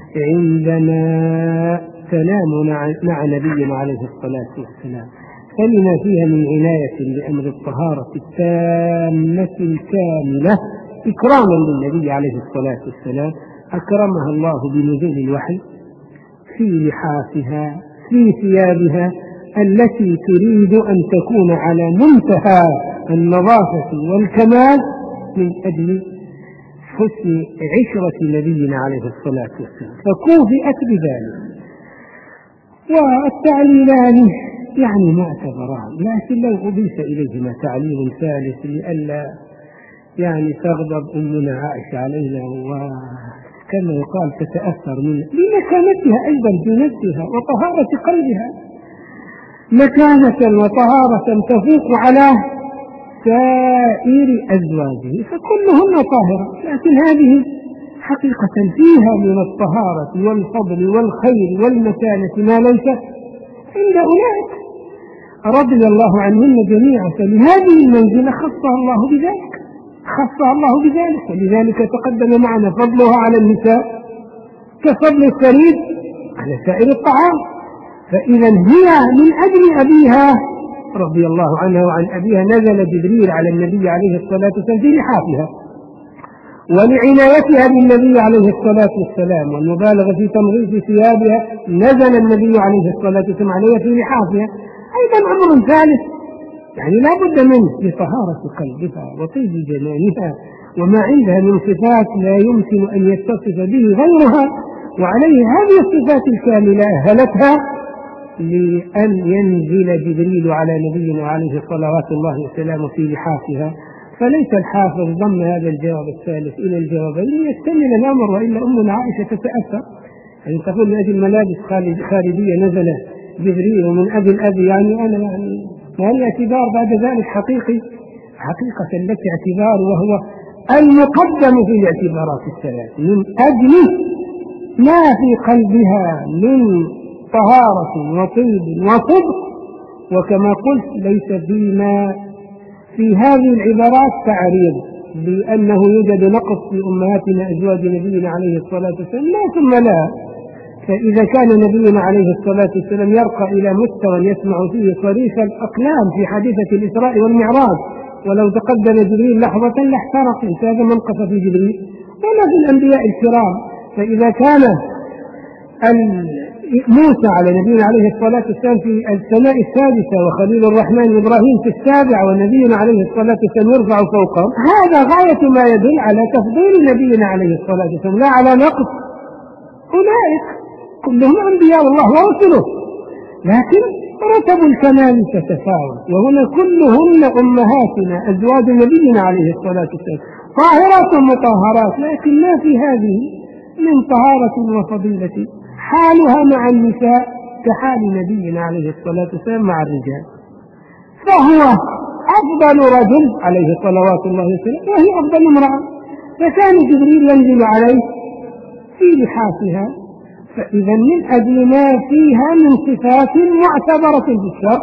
Speaker 1: عندما تنام مع نبينا عليه الصلاة والسلام، فلما فيها من عناية بأمر الطهارة التامة الكاملة إكراما للنبي عليه الصلاة والسلام أكرمها الله بنزول الوحي في لحافها في ثيابها التي تريد أن تكون على منتهى النظافة والكمال من أجل حسن عشرة نبينا عليه الصلاة والسلام، فكوفئت بذلك. والتعليلان يعني معتبران، لكن لو أضيف إليهما تعليل ثالث لئلا يعني تغضب أمنا عائشة علينا وكما يقال تتأثر منها لمكانتها أيضا في نفسها وطهارة قلبها، مكانة وطهارة تفوق على سائر أزواجه فكلهن طاهرة، لكن هذه حقيقة فيها من الطهارة والفضل والخير والمكانة ما ليس عند أولئك رضي الله عنهن جميعا. فلهذه المنزلة خصها الله بذلك خصها الله بذلك ولذلك تقدم معنا فضلها على النساء كفضل الثريد على سائر الطعام. فإذا هي من أجل أبيها رضي الله عنها وعن أبيها نزل جبريل على النبي عليه الصلاة والسلام في لحافها، ولعنايتها بالنبي عليه الصلاة والسلام والمبالغة في تنظيف ثيابها نزل النبي عليه الصلاة والسلام عليها في لحافها. أيضا أمر ثالث يعني لا بد منه لطهارة قلبها وطيب جمالها وما عندها من صفات لا يمكن أن يتصف به غيرها، وعليه هذه الصفات الكاملة أهلتها لأن ينزل جبريل على نبينا عليه صلوات الله وسلامه في لحافها. فليس الحافظ ضم هذا الجواب الثالث إلى الجوابين ليكتمل الأمر، وإلا أمنا عائشة تتأثر يعني تقول لأجل ملابس خارجية نزل جبريل ومن أبي الأبي يعني أنا يعني وهل اعتبار بعد ذلك حقيقي حقيقة لك اعتبار وهو المقدم في الاعتبارات الثلاث من أجل ما في قلبها من طهارة وطيب وصدق. وكما قلت ليس فيما في هذه العبارات تعريض بأنه يوجد نقص في أمهاتنا أزواج نبينا عليه الصلاة والسلام، لا ثم لا. فإذا كان نبينا عليه الصلاة والسلام يرقى إلى مستوى يسمع فيه صريف الأقلام في حادثة الإسراء والمعراج، ولو تقدم جبريل لحظة لاحترق، هذا منقص في جبريل ولا في الأنبياء الكرام. فإذا كان موسى على نبينا عليه الصلاة والسلام في السماء السادسة وخليل الرحمن إبراهيم في السابعة ونبينا عليه الصلاة والسلام يرفع فوقه، هذا غاية ما يدل على تفضيل نبينا عليه الصلاة والسلام لا على نقص. أولئك كلهم أنبياء الله ورسله، لكن رتب الكمال تتفاوت، وهنا كلهن أمهاتنا أزواج نبينا عليه الصلاة والسلام طاهرات مطهرات، لكن ما في هذه من طهارة وفضيلة حالها مع النساء كحال نبينا عليه الصلاة والسلام مع الرجال. فهو أفضل رجل عليه صلوات الله وسلامه وهي أفضل امرأة،
Speaker 2: فكان جبريل ينزل عليه في لحافها. فإذا من أجل ما فيها من صفات معتبرة بالشرع،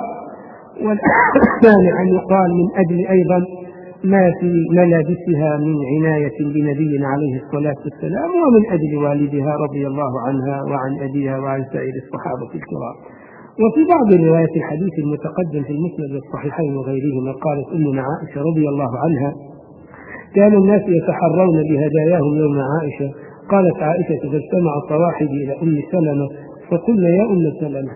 Speaker 2: والثاني أن يقال من أجل أيضا ما في ملابسها من عناية بنبينا عليه الصلاة والسلام، ومن أجل والدها رضي الله عنها وعن أبيها وعن سائر الصحابة الكرام. وفي بعض روايات الحديث المتقدم في المسند والصحيحين وغيرهما قالت أمنا عائشة رضي الله عنها: كان الناس يتحرون بهداياهم يوم عائشة. قالت عائشة: فاجتمع صواحبي إلى أم سلمة فقلنا: يا أم سلمة،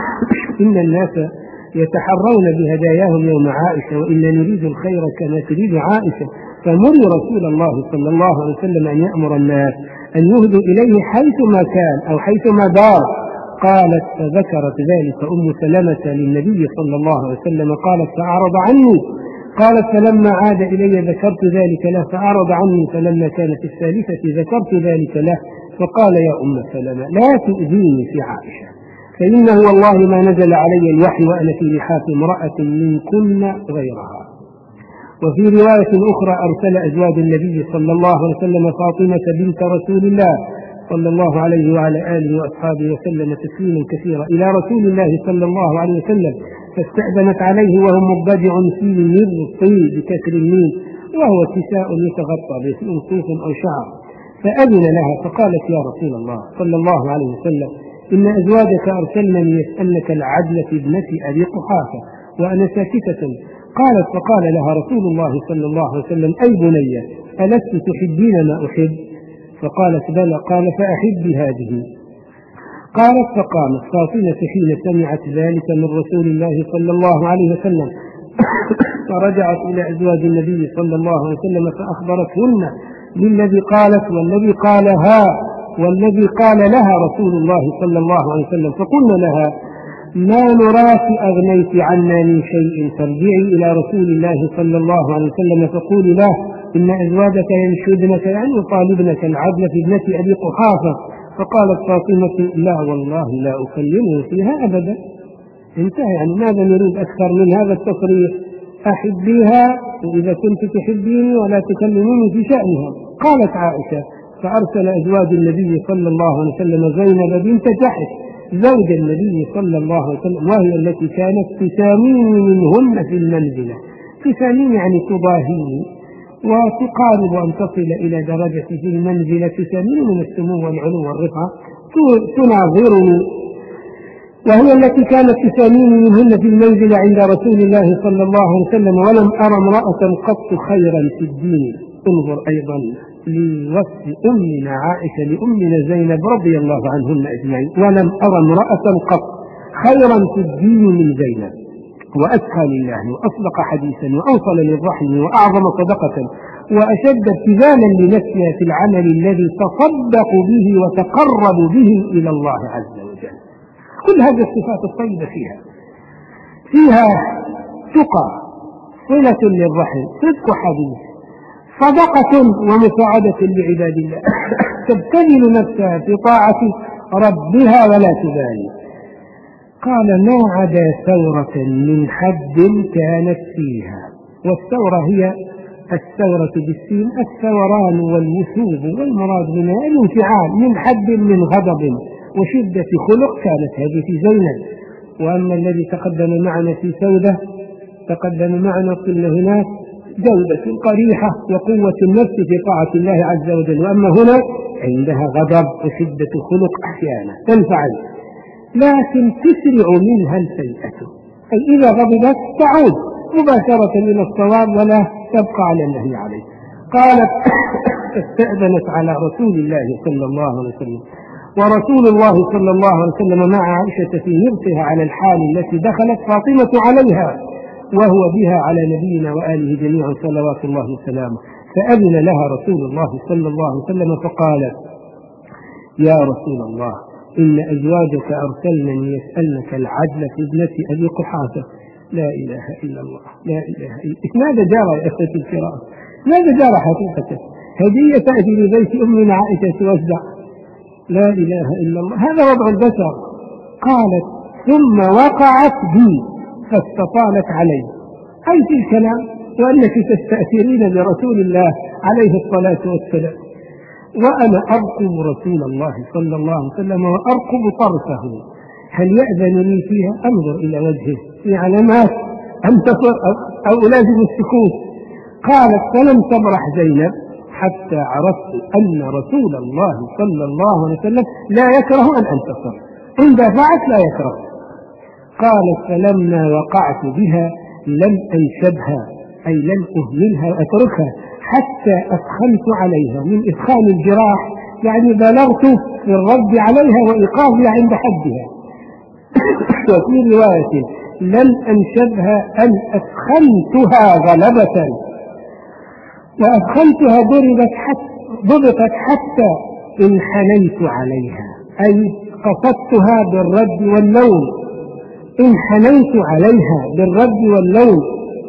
Speaker 2: إن الناس يتحرون بهداياهم يوم عائشة، وإن نريد الخير كما تريد عائشة، فمري رسول الله صلى الله عليه وسلم أن يأمر الناس أن يهدوا إليه حيثما كان أو حيثما دار. قالت: فذكرت ذلك أم سلمة للنبي صلى الله عليه وسلم. قالت: فأعرض عني. قالت: فلما عاد إلي ذكرت ذلك له فأعرض عني، فلما كانت الثالثة ذكرت ذلك له فقال: يا أم سلمة، لا تؤذيني في عائشة، فإنه والله ما نزل علي الوحي وأنا في لحاف امرأة منكن غيرها. وفي رواية أخرى أرسل أزواج النبي صلى الله عليه وسلم فاطمة بنت رسول الله صلى الله عليه وعلى آله وأصحابه وسلم تسليما كثيرا إلى رسول الله صلى الله عليه وسلم، فاستأذنت عليه وهو مضطجع في المرطي بكسر الميم، وهو كساء يتغطى به صوف أو شعر، فأذن لها فقالت: يا رسول الله صلى الله عليه وسلم، إن أزواجك أرسلنني يسألنك العدل في ابنة أبي قحافة وأنا ساكتة. قالت: فقال لها رسول الله صلى الله عليه وسلم: أي بني، ألست تحبين ما أحب؟ فقالت: بلى. قال: فأحب هذه. قالت: فقامت فاطمة حين سمعت ذلك من رسول الله صلى الله عليه وسلم فرجعت إلى أزواج النبي صلى الله عليه وسلم فأخبرتهن بالذي قالت والذي قالها والذي قال لها رسول الله صلى الله عليه وسلم، فقلنا لها: ما نراك أغنيت عنا من شيء، فارجعي إلى رسول الله صلى الله عليه وسلم فقولي له: إن أزواجك ينشدنك أن يطالبنك العدل في ابنة أبي قحافة. فقالت فاطمة: لا والله لا أكلمه فيها أبدا. انتهى. يعني ماذا نريد أكثر من هذا التصريح؟ أحبيها وإذا كنت تحبيني ولا تكلميني في شأنها. قالت عائشة: فأرسل أزواج النبي صلى الله عليه وسلم زينب بنت جحش زوج النبي صلى الله عليه وسلم، وهي التي كانت تسامين منهن في المنزلة. تسامين يعني تضاهيني وتقارب أن تصل إلى درجة في المنزلة، تسامين من السمو والعلو والرفعة، تناظرني، وهي التي كانت تسامين منهن في المنزلة عند رسول الله صلى الله عليه وسلم. ولم أرى امرأة قط خيرا في الدين. انظر أيضا لوصف أمنا عائشة لأمنا زينب رضي الله عنهن أجمعين: ولم أرى امرأة قط خيرا في الدين من زينب، وأتقى لله وأصدق حديثا وأوصل للرحم وأعظم صدقة وأشد ابتذالا لنفسها في العمل الذي تصدق به وتقرب به إلى الله عز وجل. كل هذه الصفات الطيبة فيها فيها تقى، صلة للرحم، صدق حديث، صدقة ومساعدة لعباد الله، تبتذل نفسها في طاعة ربها ولا تبالي. قال: ما عدا ثورة من حد كانت فيها. والثورة هي الثورة بالسين الثوران والوثوب، والمراد منها الانفعال من حد من غضب وشدة خلق، كانت هذه في زينب. وأما الذي تقدم معنا في سودة، تقدم معنا قلنا هناك جودة قريحة وقوة النفس في طاعة الله عز وجل، وأما هنا عندها غضب وشدة خلق أحيانا تنفعل، لكن تسرع منها الفيئة، أي إذا غضبت تعود مباشرة إلى الصواب ولا تبقى على النهي عليه. قالت: فاستأذنت على رسول الله صلى الله عليه وسلم، ورسول الله صلى الله عليه وسلم مع عائشة في نرسها على الحال التي دخلت فاطمة عليها، وهو بها على نبينا وآله جميعا صلوات الله وسلامه. فأذن لها رسول الله صلى الله عليه وسلم فقال: يا رسول الله، إن أزواجك أرسلنني يسألنك العدل في ابنة أبي قحافة. لا إله إلا الله، لا إله إلا الله. ماذا جرى يا أخوتي الكرام؟ ماذا جرى حقيقة؟ هدية تأتي لبيت أمنا عائشة توزع. لا إله إلا الله، هذا وضع البشر. قالت: ثم وقعت بي فاستطالت علي، أي في الكلام، وأنك تستأثرين برسول الله عليه الصلاة والسلام، وأنا أرقب رسول الله صلى الله عليه وسلم وأرقب طرفه، هل يأذن لي فيها؟ أنظر إلى وجهه في علامات أن تصر أو ألازم السكوت. قالت فلم تبرح زينب حتى عرفت أن رسول الله صلى الله عليه وسلم لا يكره أن أنتصر، إن دفعت لا يكره. قالت فلما وقعت بها لم أنشبها، أي لم أهملها وأتركها حتى أسخنت عليها، من إسخان الجراح يعني بلغت في الرد عليها وإيقافها عند حدها. وفي رواية لم أنشبها أن أسخنتها غلبة، وأسخنتها ضربت حتى ضبطت حتى انحنيت عليها، أي قصدتها بالرد واللوم، انحنيت عليها بالرد واللوم.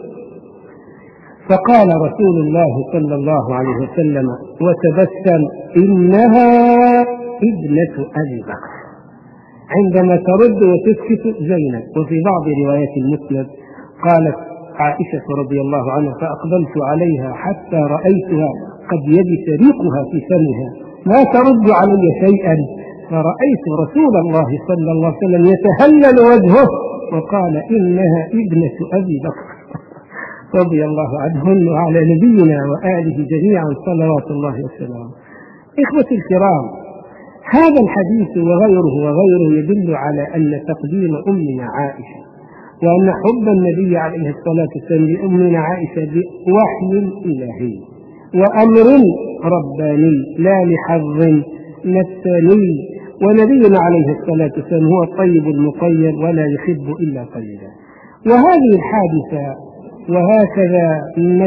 Speaker 2: فقال رسول الله صلى الله عليه وسلم وتبسم إنها ابنة أبي بكر، عندما ترد وتسكت زينب. وفي بعض روايات المسند قالت عائشة رضي الله عنها فأقبلت عليها حتى رأيتها قد يبس ريقها في فمها لا ترد علي شيئا، فرأيت رسول الله صلى الله عليه وسلم يتهلل وجهه وقال إنها ابنة أبي بكر رضي الله عنهن وعلى نبينا وآله جميعا صلوات الله وسلامه. إخوتي الكرام، هذا الحديث وغيره وغيره يدل على أن تقديم أمنا عائشة وأن حب النبي عليه الصلاة والسلام لأمنا عائشة بوحي إلهي وأمر رباني لا لحظ نفساني، ونبينا عليه الصلاة والسلام هو الطيب المطيب ولا يحب إلا طيبا. وهذه الحادثة وهكذا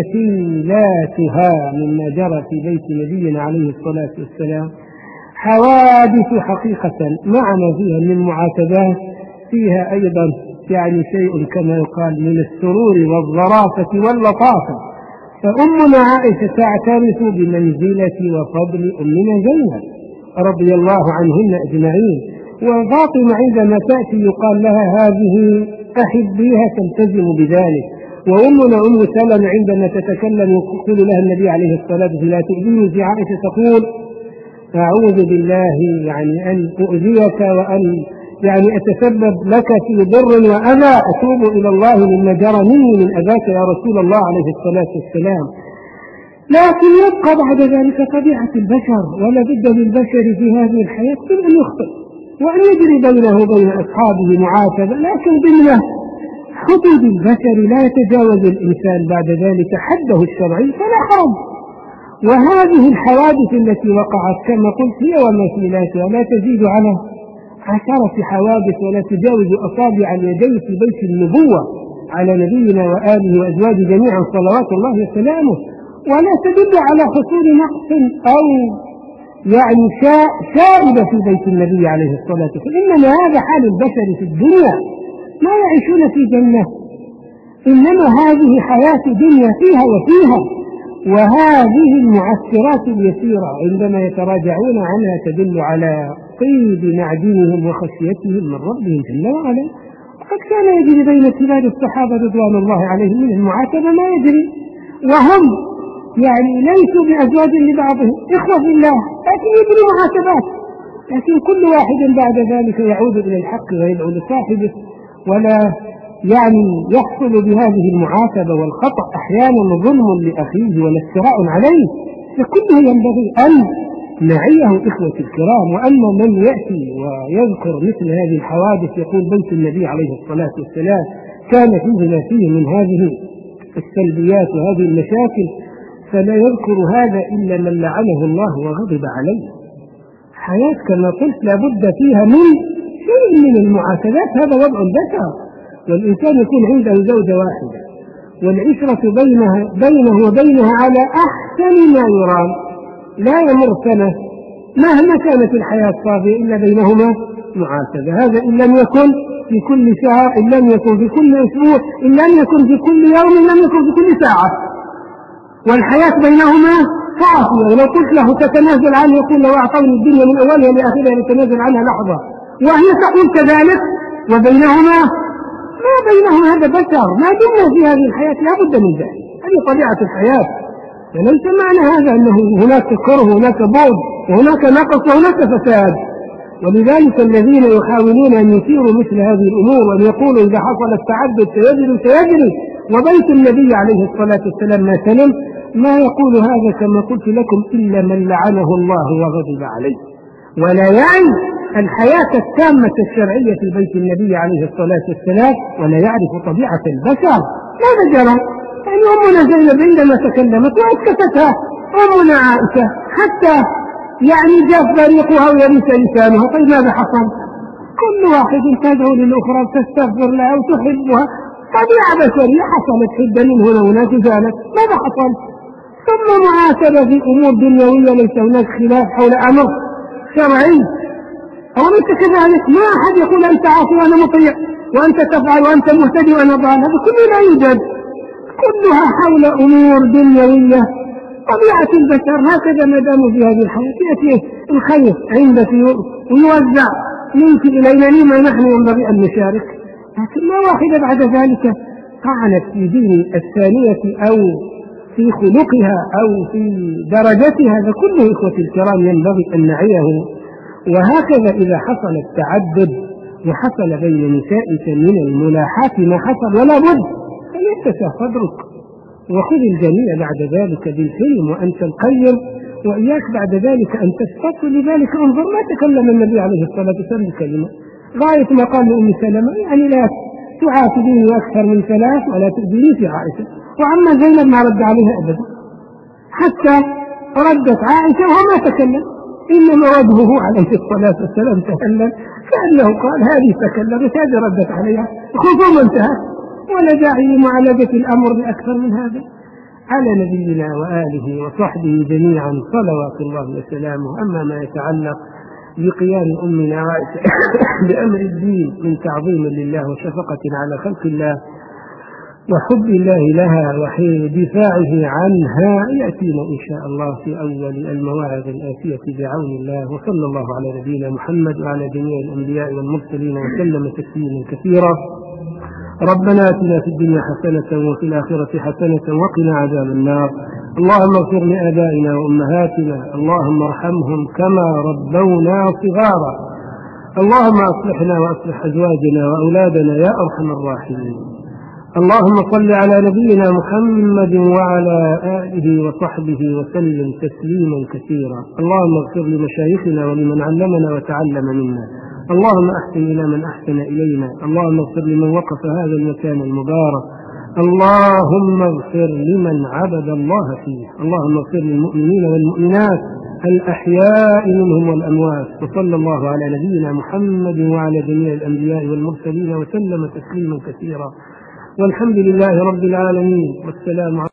Speaker 2: مثيلاتها مما جرى في بيت نبينا عليه الصلاة والسلام حوادث حقيقة مع ما فيها من معاتبات، فيها أيضا يعني شيء كما يقال من السرور والظرافة واللطافة. فأمنا عائشة تعترف بمنزلة وفضل أمنا زينب رضي الله عنهن أجمعين، وفاطمة عندما تأتي يقال لها هذه أحبيها تلتزم بذلك. وأمنا أم سلمة عندما تتكلم يقول لها النبي عليه الصلاة والسلام لا تؤذيني في عائشة تقول أعوذ بالله يعني أن أؤذيك وأن يعني أتسبب لك في ضر وأذى، أتوب إلى الله مما جرى مني من أذاك يا رسول الله عليه الصلاة والسلام. لكن يبقى بعد ذلك طبيعة البشر، ولا بد للبشر في هذه الحياة من أن يخطئ وأن يجري بينه وبين أصحابه معاتبة، لكن ضمن حدود البشر لا يتجاوز الإنسان بعد ذلك حده الشرعي فلا حرج. وهذه الحوادث التي وقعت كما قلت هي ومثيلاتها لا تزيد على عشرة حوادث ولا تجاوز أصابع اليدين في بيت النبوة على نبينا وآله وأزواجه جميعا صلوات الله وسلامه، ولا تدل على حصول نقص أو يعني شائبة في بيت النبي عليه الصلاة والسلام. إنما هذا حال البشر في الدنيا، ما يعيشون في جنة، إنما هذه حياة دنيا فيها وفيها. وهذه المعسرات اليسيرة عندما يتراجعون عنها تدل على طيب معدنهم وخشيتهم من ربهم جل وعلا. وقد كان يجري بين كبار الصحابة رضوان الله عليهم من المعاتبة ما يجري، وهم يعني ليسوا بأزواج لبعضهم إخوة في الله، لكن يجري معاتبات، لكن كل واحد بعد ذلك يعود إلى الحق ويدعو لصاحبه، ولا يعني يحصل بهذه المعاتبة والخطأ أحيانا ظلم لأخيه والافتراء عليه، فكله ينبغي أن نعيه إخوة الكرام. وأما من يأتي ويذكر مثل هذه الحوادث يقول بيت النبي عليه الصلاة والسلام كان فيه ما فيه من هذه السلبيات وهذه المشاكل، فلا يذكر هذا إلا من لعنه الله وغضب عليه. حياة كما قلت لابد فيها من شيء من المعاتبات، هذا وضع البشر، والإنسان يكون عنده زوجة واحدة والعشرة بينها بينه وبينها على أحسن ما يرام، لا يمر سنة مهما كانت الحياة صافية إلا بينهما معاتبة، هذا إن لم يكن في كل شهر، إن لم يكن في كل أسبوع، إن لم يكن في كل يوم، إن لم يكن في كل ساعة، والحياة بينهما صافية. ولو قلت له تتنازل عنه يقول لو أعطوني الدنيا من أولها لآخرها يتنازل عنها لحظة، وهي تقول كذلك، وبينهما ما بينهما هذا بشر، ما دمنا في هذه الحياة لا بد من ذلك، هذه طبيعة الحياة. فليس معنى هذا أنه هناك كره وهناك بغض وهناك نقص وهناك فساد. ولذلك الذين يحاولون أن يثيروا مثل هذه الأمور وأن يقولوا إذا حصل التعدد سيجري سيجري وبيت النبي عليه الصلاة والسلام ما سلم، ما يقول هذا كما قلت لكم إلا من لعنه الله وغضب عليه، ولا يعني الحياة التامة الشرعية في بيت النبي عليه الصلاة والسلام، ولا يعرف طبيعة البشر. ماذا جرى؟ يعني أمنا زينب عندما تكلمت وأسكتتها أمنا عائشة حتى يعني جاء فريقها ويبس لسانها. طيب ماذا حصل؟ كل واحد تدعو للأخرى تستغفر لها وتحبها، طبيعة بشرية حصلت حدة من هنا وهناك زالت. ماذا حصل؟ ثم معاتبة في أمور دنيوية ليس هناك خلاف حول أمر شرعي، أو ليس كذلك. ما أحد يقول أنت عاصي وأنا مطيع، وأنت تفعل وأنت مهتدي وأنا ضال، هذا كله لا يوجد، كلها حول أمور دنيوية. طبيعة البشر هكذا ما داموا في هذه الحياة يأتي الخير عندك ويوزع منك إلينا لما نحن ينبغي أن نشارك. لكن ما واحدة بعد ذلك طعنت في دين الثانية أو في خلقها أو في درجتها، هذا كله إخوة الكرام ينبغي أن نعيه. وهكذا إذا حصل التعدد وحصل بين نسائك من الملاحات ما حصل، ولا بد أن يتسع صدرك وخذ الجميع بعد ذلك بالحلم وأنت القيم، وإياك بعد ذلك أن تستطل. لذلك انظر ما تكلم النبي عليه الصلاة والسلام بكلمة غاية ما قال لأم سلمة يعني لا تعاتبيني أكثر من ثلاث ولا تؤذيني في عائشة. وعما زينب ما رد عليها أبدا، حتى ردت عائشة وما تكلم، إنما وجهه عليه الصلاة والسلام تكلم كأنه قال هذه تكلمت هذه ردت عليها، خصوما انتهى، ولا داعي لمعالجة الأمر بأكثر من هذا. على نبينا وآله وصحبه جميعا صلوات الله وسلامه. أما ما يتعلق بقيام أمنا عائشة بأمر الدين من تعظيم لله وشفقة على خلق الله وحب الله لها ودفاعه عنها يأتينا إن شاء الله في أول المواعظ الآتية بعون الله. وصلى الله على نبينا محمد وعلى جميع الأنبياء والمرسلين وسلم تسليما كثيرا. ربنا آتنا في الدنيا حسنة وفي الآخرة حسنة وقنا عذاب النار. اللهم اغفر لآبائنا وأمهاتنا، اللهم ارحمهم كما ربونا صغارا. اللهم أصلحنا وأصلح أزواجنا وأولادنا يا أرحم الراحمين. اللهم صل على نبينا محمد وعلى آله وصحبه وسلم تسليما كثيرا. اللهم اغفر لمشايخنا ولمن علمنا وتعلم منا. اللهم أحسن إلى من أحسن إلينا. اللهم اغفر لمن وقف هذا المكان المبارك. اللهم اغفر لمن عبد الله فيه. اللهم اغفر للمؤمنين والمؤمنات الأحياء منهم والأموات. وصلى الله على نبينا محمد وعلى جميع الأنبياء والمرسلين وسلم تسليما كثيرا. والحمد لله رب العالمين، والسلام عليكم.